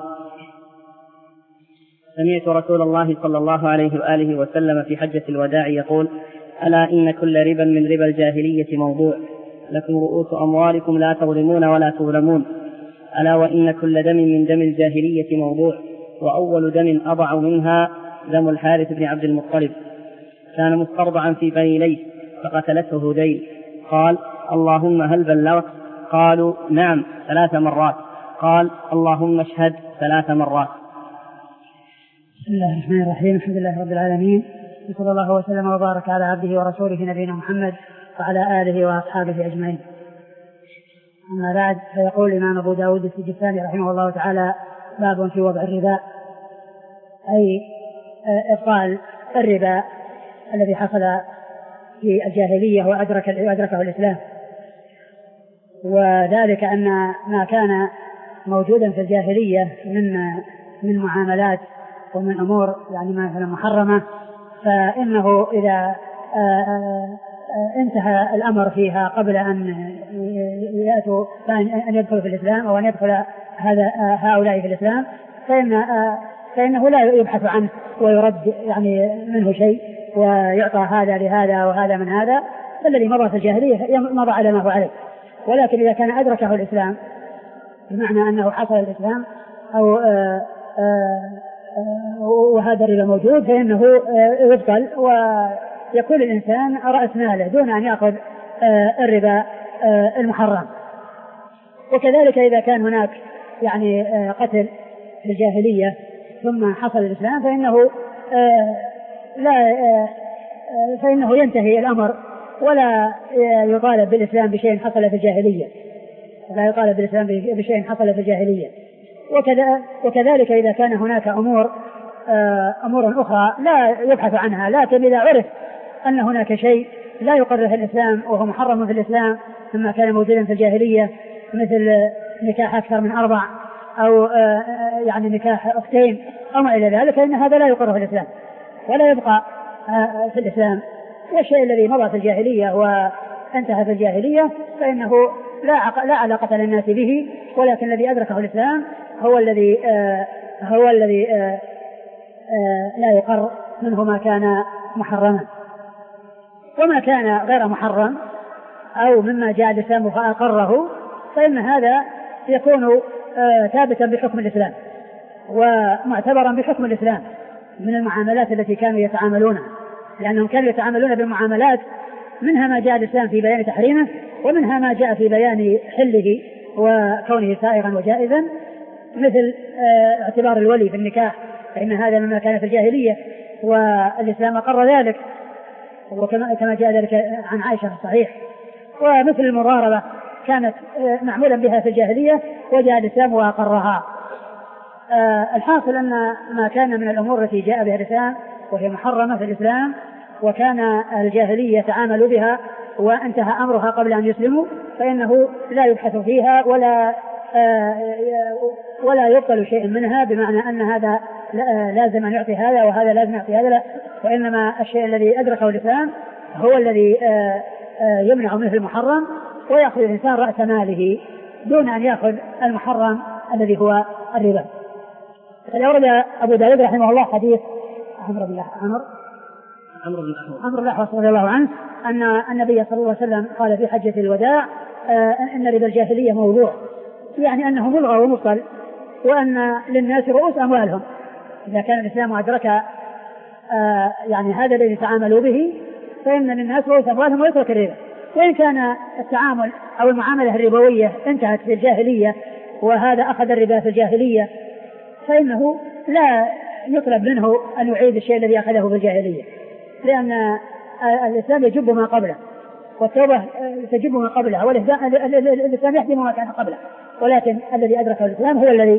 سمعت رسول الله صلى الله عليه وآله وسلم في حجة الوداع يقول: ألا إن كل ربا من ربا الجاهلية موضوع، لكم رؤوس أموالكم لا تظلمون ولا تظلمون. ألا وإن كل دم من دم الجاهلية موضوع، وأول دم أضع منها دم الحارث بن عبد المطلب، كان مسترضعا في بني ليث فقتلته هذيل. قال: اللهم هل بلغت؟ قالوا: نعم ثلاث مرات. قال: اللهم اشهد ثلاث مرات. بسم الله الرحمن الرحيم، الحمد لله رب العالمين، وصلى الله وسلم وبارك على عبده ورسوله نبينا محمد وعلى آله وأصحابه أجمعين. أما بعد، فيقول الإمام أبو داود السجستاني رحمه الله تعالى: باب في وضع الربا، أي إبطال الربا الذي حصل في الجاهلية وأدركه الإسلام، وذلك أن ما كان موجودا في الجاهلية من من معاملات ومن أمور يعني مثلا محرمة، فإنه إذا انتهى الأمر فيها قبل أن يأتوا أن يدخلوا في الإسلام أو أن يدخل هذا هؤلاء في الإسلام، فإن فإنه لا يبحث عنه ويرد يعني منه شيء ويعطى هذا لهذا وهذا من هذا، فالذي مضى في الجاهلية مضى على ما هو عليه. ولكن إذا كان أدركه الإسلام بمعنى أنه حصل الإسلام أو آآ آآ وهذا الربا موجود، فإنه يبطل ويكون الإنسان رأس ماله دون أن يأخذ الربا المحرم. وكذلك إذا كان هناك يعني قتل في الجاهلية ثم حصل الإسلام، فإنه لا فإنه ينتهي الأمر ولا يطالب بالإسلام بشيء حصل في الجاهلية، لا يطالب بالإسلام بشيء حصل في الجاهلية. وكذا وكذلك إذا كان هناك أمور أمور أخرى لا يبحث عنها، لكن إذا عرف أن هناك شيء لا يقرر في الإسلام وهو محرم في الإسلام مما كان موجودا في الجاهلية، مثل نكاح أكثر من أربع أو يعني نكاح أختين أو ما إلى ذلك، فإن هذا لا يقرر في الإسلام ولا يبقى في الإسلام. والشيء الذي مضى في الجاهلية وانتهى في الجاهلية فإنه لا لا علاقة للناس به، ولكن الذي أدركه الإسلام هو الذي هو الذي لا يقر منه ما كان محرما. وما كان غير محرم أو مما جاء الإسلام فأقره فإن هذا يكون ثابتا بحكم الإسلام ومعتبرا بحكم الإسلام من المعاملات التي كانوا يتعاملونها، لأنهم كانوا يتعاملون بمعاملات منها ما جاء الإسلام في بيان تحريمه، ومنها ما جاء في بيان حله وكونه سائغا وجائزا، مثل اعتبار الولي في النكاح، فإن هذا مما كان في الجاهلية والإسلام أقر ذلك، وكما كما جاء ذلك عن عائشة في الصحيح. ومثل المضاربة كانت معمولا بها في الجاهلية وجاء الإسلام وأقرها. الحاصل أن ما كان من الأمور التي جاء بها الإسلام وهي محرمة في الإسلام وكان الجاهلية يتعاملوا بها وانتهى أمرها قبل أن يسلموا، فإنه لا يبحث فيها ولا ولا يبطل شيء منها، بمعنى أن هذا لازم أن يعطي هذا وهذا لازم يعطي هذا، لا. وإنما الشيء الذي أدركه الإسلام هو الذي يمنع منه المحرم ويأخذ الإنسان رأس ماله دون أن يأخذ المحرم الذي هو الربا. فالأورد أبو داود رحمه الله حديث عمرو بن عمرو عمرو بن الأحوص رضي الله عنه أن النبي صلى الله عليه وسلم قال في حجة الوداع أن ربا الجاهلية موضوع، يعني أنه ملغى ومبطل، وأن للناس رؤوس أموالهم. إذا كان الإسلام أدرك يعني هذا الذي تعاملوا به فإن للناس رؤوس أموالهم ويترك الربا. وإن كان التعامل أو المعاملة الربوية انتهت في الجاهلية وهذا أخذ الربا في الجاهلية فإنه لا يطلب منه أن يعيد الشيء الذي أخذه في الجاهلية، لأن الإسلام يجب ما قبله والتوبة تجب ما قبلها، والإسلام يهدم ما كان قبله، ولكن الذي أدركه الإسلام هو الذي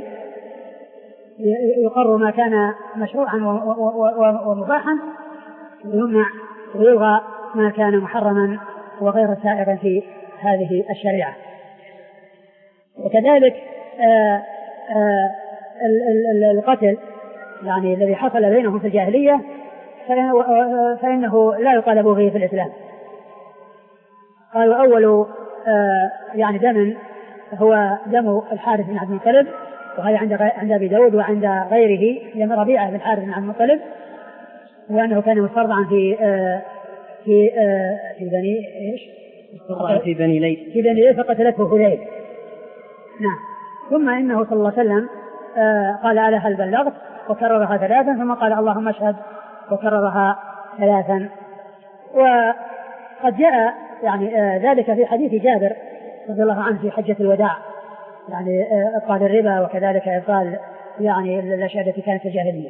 يقر ما كان مشروعا ومباحا ويمنع ويلغى ما كان محرما وغير سائغا في هذه الشريعة. وكذلك آآ آآ القتل يعني الذي حصل بينهم في الجاهلية فإنه لا يطالب به في الإسلام. قالوا أول يعني دم هو دم الحارث بن عبد المطلب، وهذا عند عند أبي داود وعند غيره دم ربيعة بن الحارث بن عبد المطلب، وأنه كان مسترضعا في في في بني إيش؟ في بني ليث في بني ليث فقتلته هذيل. نعم. ثم إنه صلى الله عليه وسلم قال ألا هل بلغت؟ وكررها ثلاثا، ثم قال اللهم اشهد وكررها ثلاثا. وقد جاء يعني ذلك في حديث جابر رضي الله عنه في حجة الوداع، يعني إبطال الربا وكذلك إبطال يعني الأشياء التي كانت في الجاهلية.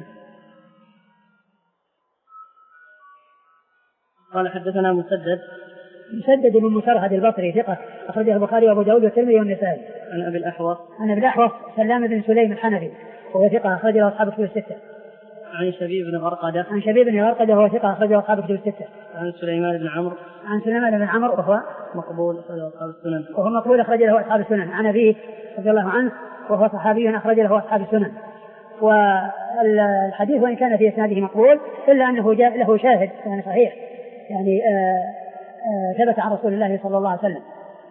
قال حدثنا مسدد مسدد بن مسرهد البصري ثقة أخرجه البخاري وأبو داود والترمذي والنسائي. عن أبي الأحوص عن أبي الأحوص سلام بن سليم الحنفي وهو ثقة أخرجه أصحاب الكتب الستة. عن شبيب بن غرقدة عن شبيب بن غرقدة وهو ثقة أخرجه أصحاب الكتب الستة. عن سليمان بن عمرو عن سليمان بن عمرو وهو مقبول أخرجه أصحاب السنن وهو مقبول أخرج له أصحاب السنن. عن أبيه رضي الله عنه وهو صحابي أخرج له أصحاب السنن. والحديث وإن كان في إسناده مقبول إلا أنه جاء له شاهد يعني صحيح يعني آآ آآ ثبت عن رسول الله صلى الله عليه وسلم.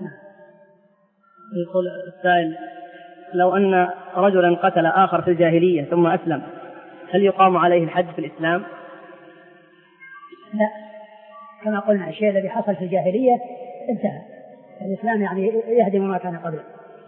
يقول السائل لو أن رجلا قتل آخر في الجاهلية ثم أسلم هل يقام عليه الحد في الإسلام؟ لا، كما قلنا الشيء الذي حصل في الجاهلية انتهى، الإسلام يعني يهدم ما كان قبله.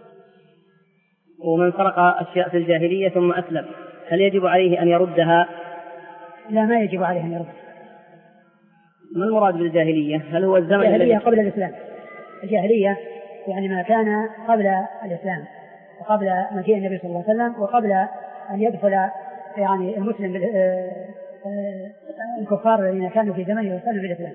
ومن سرق أشياء في الجاهلية ثم أسلم هل يجب عليه أن يردها؟ لا، ما يجب عليه أن يردها. ما المراد بالجاهلية؟ هل هو الزمن الجاهلية قبل الإسلام؟ الجاهلية يعني ما كان قبل الإسلام وقبل مجيء النبي صلى الله عليه وسلم وقبل أن يدخل يعني المسلم الكفار الذين كانوا في زمنه وسلم بالإسلام.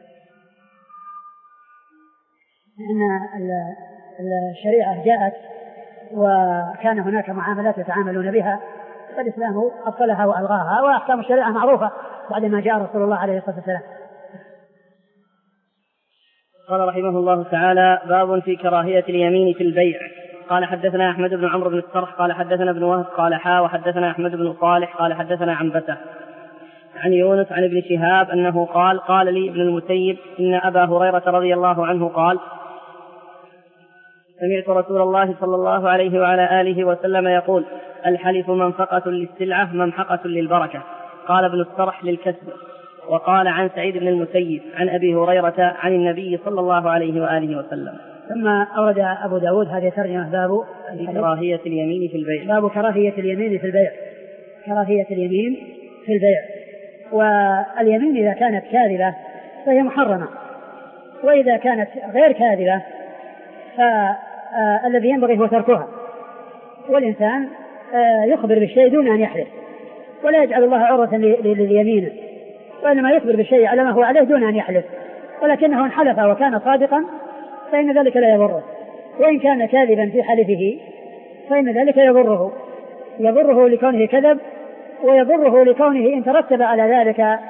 لأن الشريعة جاءت وكان هناك معاملات يتعاملون بها فالإسلام أبطلها وألغاها، وأحكام الشريعة معروفة بعدما جاء رسول الله عليه الصلاة والسلام. قال رحمه الله تعالى باب في كراهية اليمين في البيع. قال حدثنا أحمد بن عمرو بن الصرح قال حدثنا ابن وهب قال حا وحدثنا أحمد بن صالح قال حدثنا عنبسة عن يونس عن ابن شهاب أنه قال قال لي ابن المسيب إن أبا هريرة رضي الله عنه قال سمعت رسول الله صلى الله عليه وعلى آله وسلم يقول الحلف منفقة للسلعة ممحقة للبركة. قال ابن الصرح للكسب. وقال عن سعيد بن المسيب عن أبي هريرة عن النبي صلى الله عليه وآله وسلم. ثم أورد أبو داود هذه ترجمة باب كراهية اليمين في البيع. باب كراهية اليمين في البيع. كراهية اليمين في البيع. واليمين إذا كانت كاذبة فهي محرمة، وإذا كانت غير كاذبة فالذي ينبغي هو تركها، والإنسان يخبر بالشيء دون أن يحلف، ولا يجعل الله عرضة لليمين، وإنما يخبر بالشيء على ما هو عليه دون أن يحلف، ولكنه إن حلف وكان صادقا فإن ذلك لا يضره، وإن كان كاذبا في حلفه فإن ذلك يضره يضره لكونه كذب، ويضره لكونه إن ترتب على ذلك آآ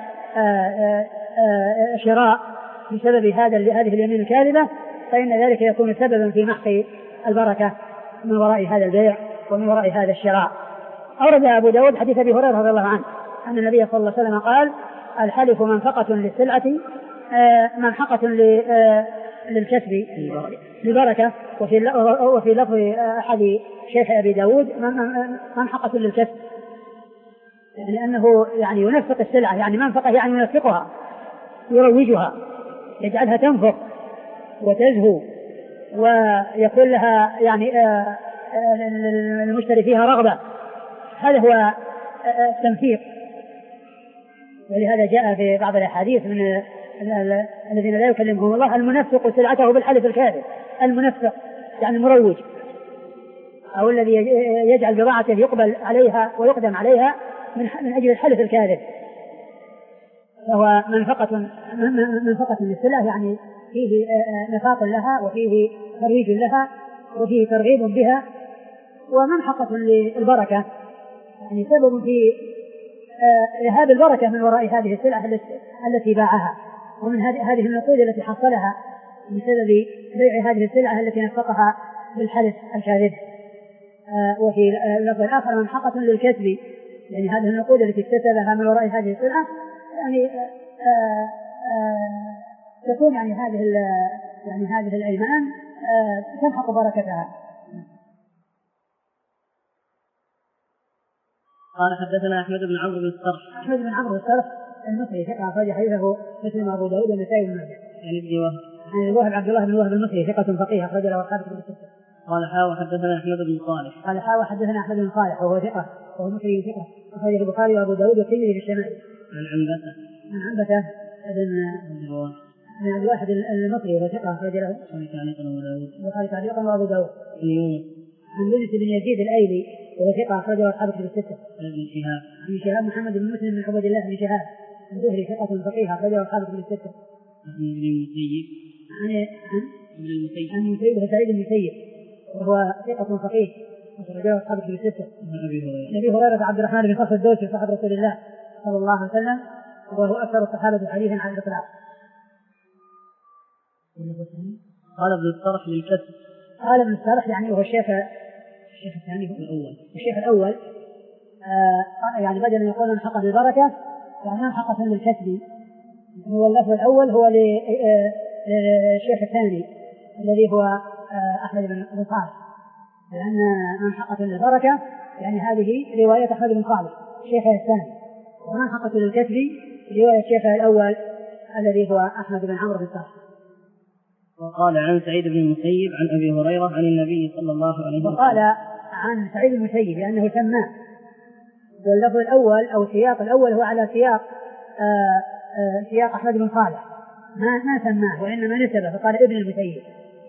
آآ شراء بسبب هذا هذه اليمين الكاذبة فإن ذلك يكون سببا في محق البركة من وراء هذا البيع ومن وراء هذا الشراء. أورد أبو داود حديث أبي هريرة رضي الله عنه أن النبي صلى الله عليه وسلم قال الحلف منفقة للسلعة منحقة للكسب للبركة، وفي وفي لفظ أحد شيخ أبي داود منحقة للكسب، يعني أنه يعني ينفق السلعة، يعني منفقة يعني ينفقها يروجها يجعلها تنفق وتزهو ويكون لها يعني المشتري فيها رغبة، هذا هو التنفيق. ولهذا جاء في بعض الأحاديث من الذين لا يكلمهم الله المنفق سلعته بالحلف الكاذب. المنفق يعني المروج أو الذي يجعل بضاعته يقبل عليها ويقدم عليها من أجل الحلف الكاذب، فهو منفقة منفقة للسلع، يعني فيه نفاق لها وفيه ترويج لها وفيه ترغيب بها ومنحقة للبركة، يعني سبب في ذهاب البركة من وراء هذه السلعة التي باعها، ومن هذه النقود التي حصلها بسبب بيع هذه السلعة التي نفقها بالحلف الكاذب. وفي اللفظ الآخر منحقة للكسب، يعني هذه النقود التي اكتسبها من وراء هذه السلعة يعني آآ آآ تكون يعني هذه يعني هذه الأيمان تمحق بركتها. قال حدثنا أحمد بن عمرو بن الصرح. أحمد بن عمرو بن الصرح المصري ثقة أخرج حديثه مسلم وأبو داود والنسائي بن ماجه. يعني ابن وهب. عن وهب عبد الله بن وهب المصري ثقة فقيه أخرج له أصحاب الكتب الستة. قال حاوى حدثنا أحمد بن صالح. قال حاوى حدثنا أحمد بن صالح وهو ثقة وهو مصري ثقة أخرج البخاري وأبو داود والترمذي في الشمائل. عن عنبسة. عن عنبسة بن من عبد الواحد المصري وهو ثقة أخرج له البخاري تعليقا وأبو داود. عن يونس بن يزيد الأيلي وهو ثقة أخرج له أصحاب الكتب الستة. ابن شهاب. عن شهاب محمد بن مسلم بن عبد الله بن شهاب الزهري ثقة فقيه أخرج له أصحاب الكتب الستة. عن ابن المسيب. عن ابن المسيب. عن المسيب وهو سعيد المسيب وهو ثقة فقيه أخرج له أصحاب الكتب الستة. عن أبي هريرة. أبي هريرة عبد الرحمن بن صخر الدوسي صاحب رسول الله صلى الله عليه وسلم وهو أكثر الصحابة حديثا على الإطلاق. قال ابن الصرح للكسب. قال ابن الصرح يعني هو الشيخ الشيخ الثاني هو الأول. الشيخ الأول آه يعني بدل أن يقول منحقة للبركة يعني منحقة للكسب. هو اللفظ الأول هو للشيخ الثاني الذي هو آه أحمد بن صالح، لأن منحقة للبركة يعني هذه رواية أحمد بن صالح الشيخ الثاني، ومنحقة للكسب رواية الشيخ الأول الذي هو أحمد بن عمرو بن صالح. وقال عن سعيد بن المسيب عن أبي هريرة عن النبي صلى الله عليه وسلم. وقال عن سعيد بن المسيب لأنه سماه، واللفظ الأول أو السياق الأول هو على سياق آآ آآ سياق أحمد بن صالح، ما ما سماه وإنما نسبه فقال ابن المسيب.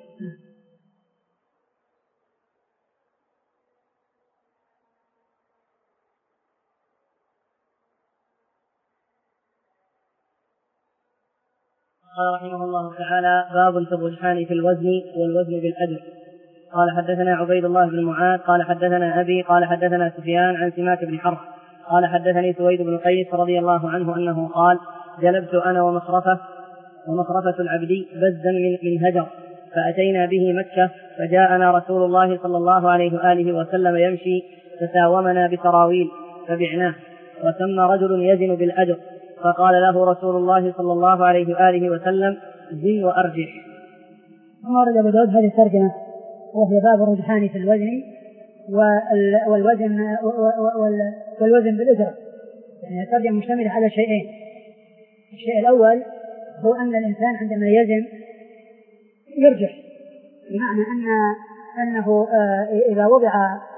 قال رحمه الله تعالى: باب في الرجحان في الوزن والوزن بالأجر. قال حدثنا عبيد الله بن معاذ قال حدثنا أبي قال حدثنا سفيان عن سماك بن حرب قال حدثني سويد بن قيس رضي الله عنه أنه قال: جلبت أنا ومصرفة ومصرفة العبدي بزا من, من هجر فأتينا به مكة فجاءنا رسول الله صلى الله عليه وآله وسلم يمشي فساومنا بسراويل فبعناه وثم رجل يزن بالأجر فقال له رسول الله صلى الله عليه وآله وسلم: زن وأرجح. ثم ورد أبو داود هذه الترجمة وهي باب الرجحان في الوزن والوزن والوزن بالأجرة. يعني الترجمة مشتملة على شيئين: الشيء الأول هو أن الإنسان عندما يزن يرجح، بمعنى أن أنه إذا وضع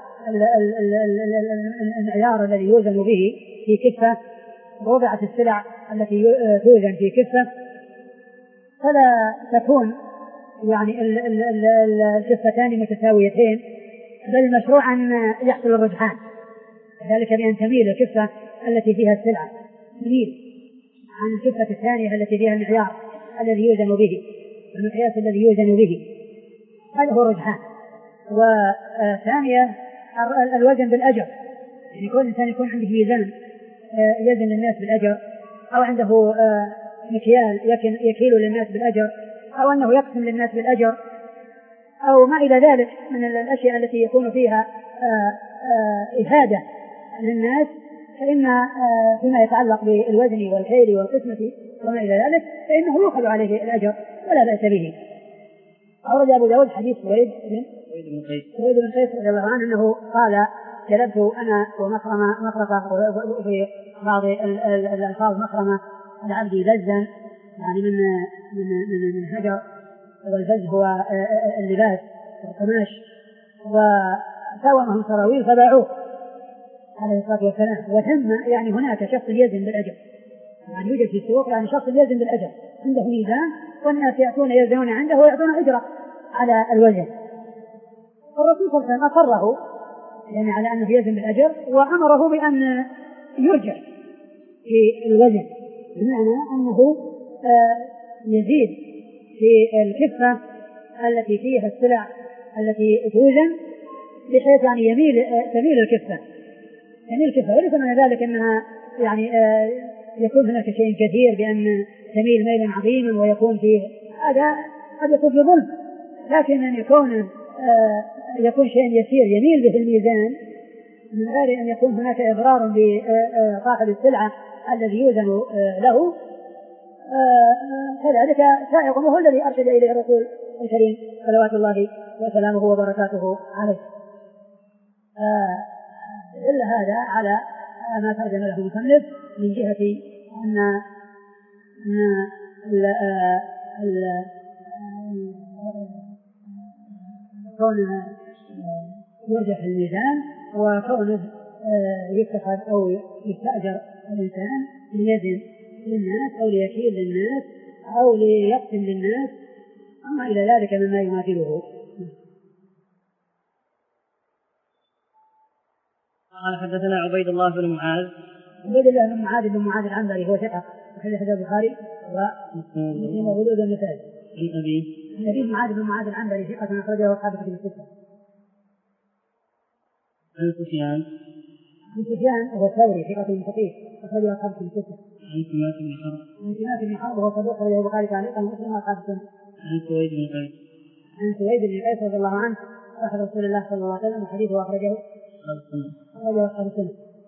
المعيار الذي يوزن به في كفة ووضعت السلع التي توزن في كفة فلا تكون يعني الكفتان متساويتين، بل مشروع أن يحصل الرجحان، ذلك بأن تميل الكفة التي فيها السلعة تميل عن الكفة الثانية التي فيها المعيار الذي يوزن به، المقياس الذي يوزن به، هذا هو الرجحان. وثانية الوزن بالأجر، يعني كل إنسان يكون عنده ميزان يزن للناس بالأجر، أو عنده مكيال يكيل للناس بالأجر، أو أنه يقسم للناس بالأجر، أو ما إلى ذلك من الأشياء التي يكون فيها إفادة للناس، فإن فيما يتعلق بالوزن والكيل والقسمة وما إلى ذلك فإنه يؤخذ عليه الأجر ولا بأس به. أورد أبو داود حديث سويد سويد بن قيس رضي الله عنه أنه قال: جلبت أنا ومخرمة مخرفة، وفي بعض الألفاظ مخرمة العبد بزا يعني من من من, من حجر، والفز هو اللباس والقماش، وساومهم سراويل فباعوه عليه الصلاة والسلام. وثم يعني هناك شخص يزن بالأجر، يعني يوجد في السوق يعني شخص يزن بالأجر، عنده ميزان والناس يأتون يزنون عنده ويعطون أجرة على الوزن. الرسول صلى الله عليه وسلم أقره يعني على أنه يزن بالأجر، وأمره بأن يرجع في الوزن، بمعنى أنه يزيد في الكفة التي فيها السلع التي توزن، بحيث يعني يميل تميل الكفة تميل الكفة وليس معنى ذلك أنها يعني يكون هناك شيء كثير بأن تميل ميلا عظيما ويكون فيه هذا قد يكون في ظلم، لكن أن يكون يكون شيء يسير يميل به الميزان من غير أن يكون هناك إضرار بصاحب السلعة الذي يوزن له، كذلك سائغ، وهو الذي أرشد إليه الرسول الكريم صلوات الله وسلامه وبركاته عليه. إلا هذا على ما ترجم له المصنف من جهة أن كونه يرجح الميزان وكونه يتخذ أو يستأجر الإنسان ليزن للناس أو ليكيل للناس أو ليقسم للناس أما إلى ذلك مما يماثله. قال حدثنا عبيد الله بن معاذ عبيد الله بن معاذ بن معاذ العنبري هو ثقة أخرج حديث البخاري ومسلم وأبو داود والنسائي. عن أبي أبي معاذ بن معاذ العنبري ثقة أخرجه أصحاب الكتب الستة. عن سفيان عن سفيان وهو الثوري ثقة فقيه أخرجه أصحاب الكتب الستة. عن سماك بن حرب عن سماك بن حرب وهو صدوق أخرجه البخاري تعليقا ومسلم وأصحاب السنة. عن سويد بن قيس عن سويد بن قيس رضي الله عنه صاحب رسول الله صلى الله عليه وسلم وحديثه أخرجه أخرجه أصحاب السنة.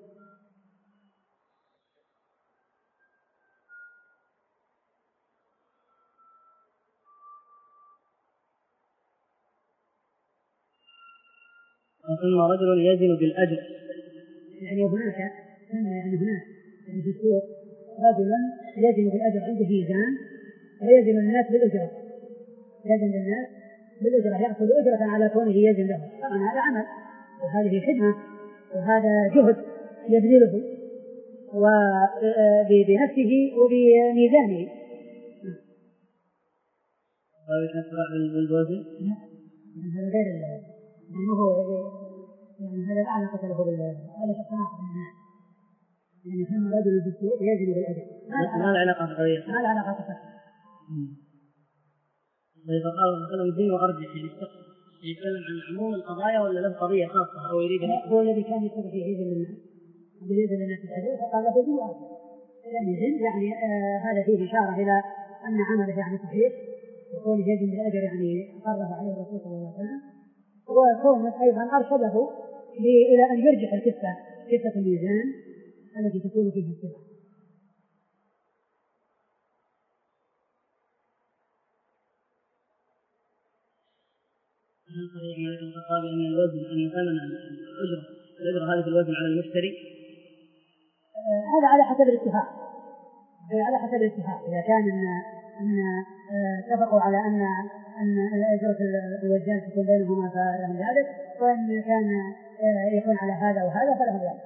ثم رجل يزن بالأجر، يعني هناك يعني هناك يعني في السوق رجلا يزن بالأجر عنده ميزان ويزن الناس بالأجرة، يزن الناس بالأجرة يأخذ أجرة على كونه يزن له. طبعا هذا عمل وهذه خدمة وهذا جهد يبذله وبنفسه وبميزانه. بالوزن هذا غير يعني هو يعني هذا لا علاقة له بال هذا شخص آخر من الناس، يعني ثم رجل في السوق يزن بالأجر ما له علاقة بغيره، ما له علاقة بغيره. إذا قال مثلا زين وأرجح يتكلم عن عموم القضايا ولا له قضية خاصة أو يريد؟ هو الذي كان يتبع فيه يزن للناس يزن للناس الأجر فقال له زين وأرجح، يعني زين يعني آه هذا فيه إشارة إلى أن عمله يعني صحيح، وكونه يزن بالأجر يعني قرب عليه الرسول صلى الله عليه وسلم، وكونه أيضا أرشده إلى أن يرجح الكفة كفة الميزان التي تكون فيها السلعة. هل صحيح من الخطاب أن الوزن أن ثمن الأجرة الأجرة هذه في الوزن على المشتري؟ آه هذا على حسب الاتفاق، على حسب الاتفاق. إذا كان أن أن اتفقوا على أن أن أجرة الوزان تكون بينهما فلهم ذلك، وأن كان يكون على هذا وهذا فلهم ذلك.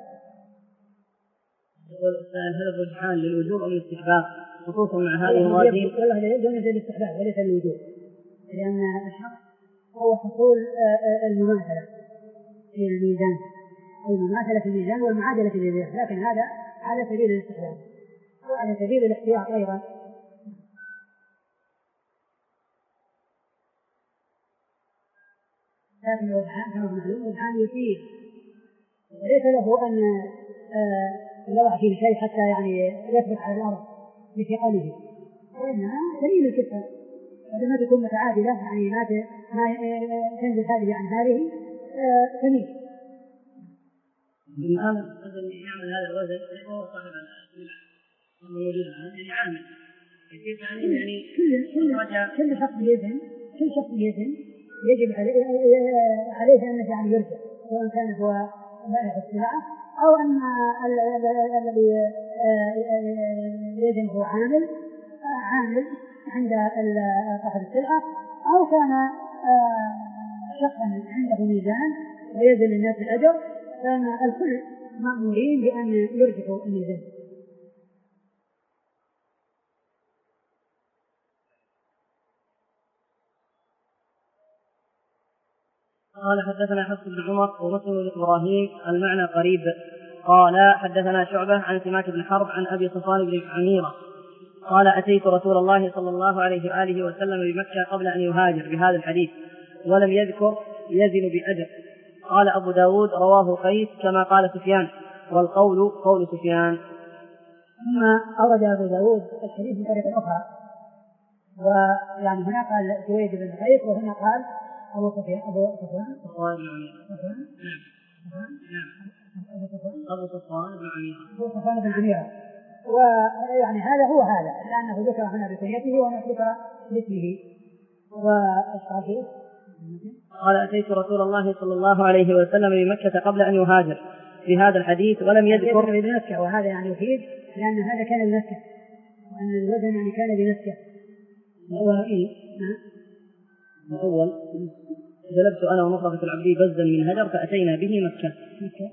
يقول السائل هل الرجحان للوجوب أم الاستحباب خصوصا مع هذه الموازين؟ والله يبدو أنه للاستحباب وليس للوجوب، لأن الحق هو حصول المماثلة في الميزان، المماثلة في الميزان والمعادلة في الميزان، لكن هذا على سبيل الاستحباب وعلى سبيل الاحتياط أيضا. لكن الرجحان كما معلوم الرجحان يفيد وليس له أن يضع فيه شيء حتى يعني يثبت على الأرض بثقله، وإنها تميل الكفة لما تكون متعادلة، يعني ما ما تنزل هذه عن هذه تميل. الآن الذي يعمل هذا الوزن هو صاحب السلعة الموجود الآن يعني عامل كيف يعني يعني كل كل شخص يزن كل شخص يزن يجب عليه عليه أن يعني يرجع، سواء كان هو بائع السلعة أو أن الذي يزن هو عامل عامل عند صاحب السلعة، أو كان شخصا عنده ميزان ويزن الناس الأجر، كان الكل مأمورين بأن يرجحوا الميزان. قال حدثنا حفص بن عمر ومسلم بن إبراهيم المعنى قريب. قال حدثنا شعبة عن سماك بن حرب عن أبي صفوان بن عميرة قال أتيت رسول الله صلى الله عليه وآله وسلم بمكة قبل أن يهاجر بهذا الحديث ولم يذكر يزن بأجر. قال أبو داود رواه قيس كما قال سفيان، والقول قول سفيان. ثم أورد أبو داود الحديث من طريق أخرى، ويعني هنا قال سويد بن قيس وهنا قال أبو صفيان أبو صفوان أبو صفوان بن عميرة أبو صفوان بن عميرة. ويعني هذا هو هذا، لأنه ذكر هنا بكنيته وهنا ذكر باسمه. والصحيح قال أتيت رسول الله صلى الله عليه وسلم بمكة قبل أن يهاجر بهذا الحديث ولم يذكر بمكة، وهذا يعني يفيد لأن هذا كان بمكة، وأن الوزن يعني كان بمكة. الأول جلبت أنا ومطرفة العبدي بزا من هجر فأتينا به مكة. مكة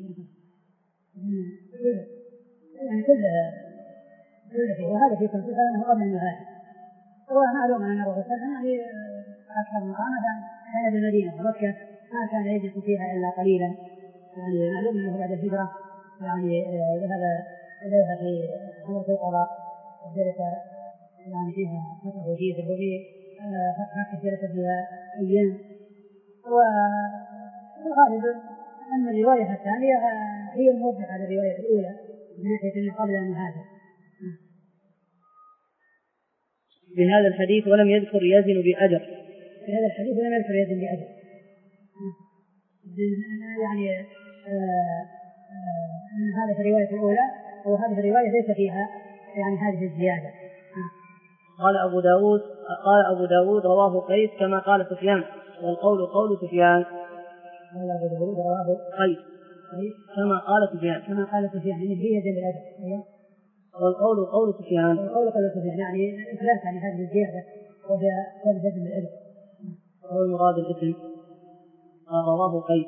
يعني كلها كلها، وهذا في تنصيص أنه قبل أن يهاجر. ومعلوم أن الرسول صلى الله عليه وسلم أكثر مقامة كان بالمدينة، ومكة ما كان يجلس فيها إلا قليلا. يعني معلوم أنه بعد الهجرة يعني ذهب إليها في حمرة القضاء وجلس يعني فيها فترة وجيزة، وفي فترة جلس فيها أيام. والغالب أن الرواية الثانية هي الموضحة على الرواية الأولى من ناحية أنه قبل أن يهاجر. بهذا الحديث ولم يذكر يزن بأجر. في هذا الحديث لم يذكر يزن بأجر، يعني أن هذا في الرواية الأولى وهذه الرواية ليس فيها يعني هذه الزيادة. قال أبو داود قال أبو داود رواه قيس كما قال سفيان، والقول قول سفيان. قال أبو داود رواه قيس كما قال سفيان كما قال سفيان يعني هي يزن بأجر، والقول قول سفيان. والقول قول سفيان يعني إثبات يعني هذه الزيادة وهي قول يزن بأجر. هو المراد الاسم. رواه قيس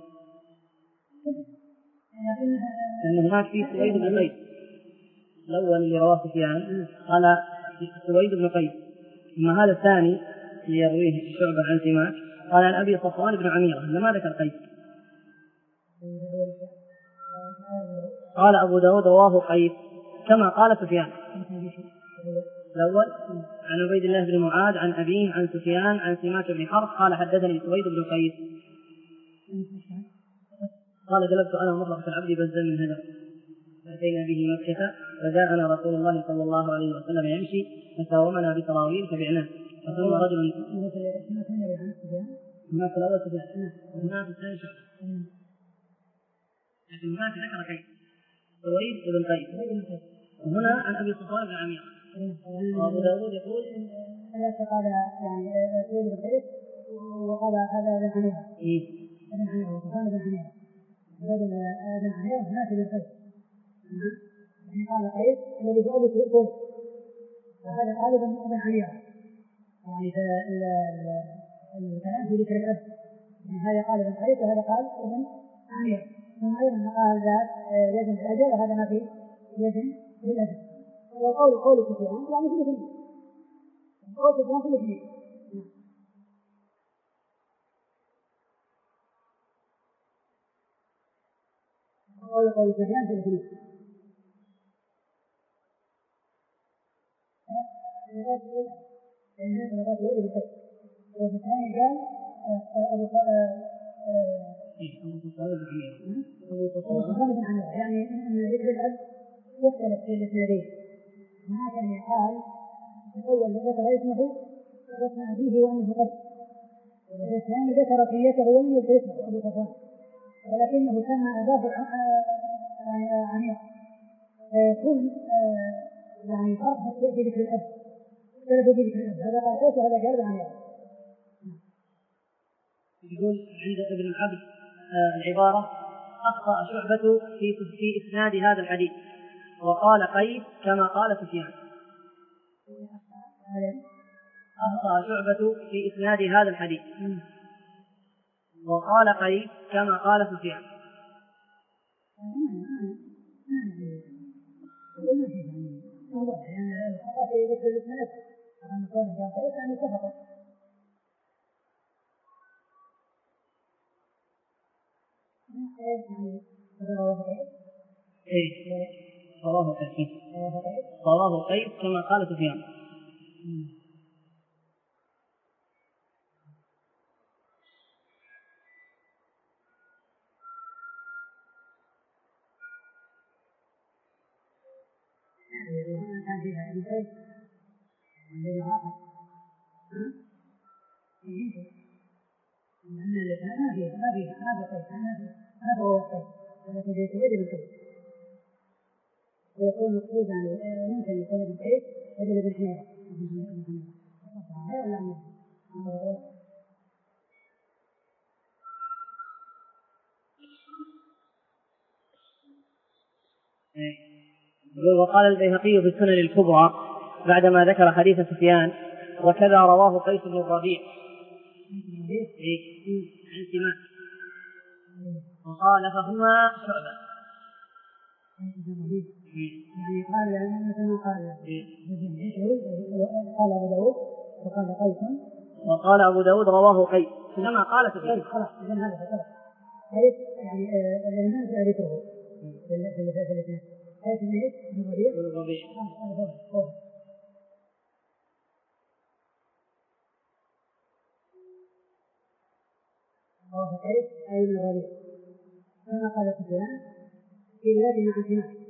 لأن هناك في سويد بن قيس الأول اللي رواه سفيان قال سويد بن قيس، أما هذا الثاني اللي يرويه شعبة عن سماك قال عن أبي صفوان بن عميرة لما ذكر قيس. قال أبو داود رواه قيس كما قال سفيان الأول عن عبيد الله بن معاذ عن أبيه عن سفيان عن سماك بن حرب قال حدثني سويد بن قيس قال جلبت أنا ومطرفة العبد بزا من هجر فأتينا به مكة فجاءنا رسول الله صلى الله عليه وسلم يمشي فساومنا بسراويل فبعناه. ثم رجل هناك الأول سفيان وهناك الثاني شعبة، لكن هناك ذكر قيس سويد بن قيس وهنا عن أبي صفوان بن عميرة. وأبو داود يقول هذا قال يعني سويد بن قيس وقال هذا بن عميرة بن عميرة وصفوان بن عميرة بدل بن عميرة هناك بن قيس، يعني قال قيس الذي هو أبو سويد وهذا قال بن عميرة. يعني الكلام في ذكر الأب، يعني هذا قال بن قيس وهذا قال بن عميرة، ثم أيضا قال ذات يزن بالأجر وهذا ما في يزن بالأجر. وقول قول سفيان يعني في الاثنين، قول سفيان في الاثنين. قول قول سفيان في الاثنين. وفي الثاني قال أبو صفوان بن عميرة، يعني أن ذكر الأب يختلف في الإسنادين. هناك يعني قال الأول ذكر اسمه واسم أبيه وأنه قيس، وفي الثاني ذكر كنيته ولم يذكر اسمه أبو صفوان ولكنه سمى أباه عميرة، فيكون يعني فرق في ذكر الأب، اختلفوا في ذكر الأب، هذا قال قيس وهذا قال عميرة. يقول عند ابن العبد العبارة أخطأ شعبة في في إسناد هذا الحديث وقال قيس كما قال سفيان. أخطأ شعبة في إسناد هذا الحديث وقال قيس كما قال سفيان. إيه رواه قيس رواه قيس كما قال سفيان. كان فيها ابن قيس والذي واحد لأن الاثنين ما فيها ما فيها ما في قيس ما في ما هو قيس ولكن في سويد بن قيس ويكون مقصود يعني يمكن يكون ابن قيس بدل ابن حمير وقال البيهقي في السنن الكبرى بعدما ذكر حديث سفيان وكذا رواه قيس بن الربيع عن سماك وقال فهما شعبة. يعني قال مثل قال قال أبو داود وقال قيس وقال أبو داود رواه قيس كما قال سفيان. خلاص إذن هذا خلاص قيس يعني الإمام جاء ذكره في الاثنين قيس بن إيش بن الربيع وهو قيس أي بن الربيع كما قال سفيان في بلاد عن سماك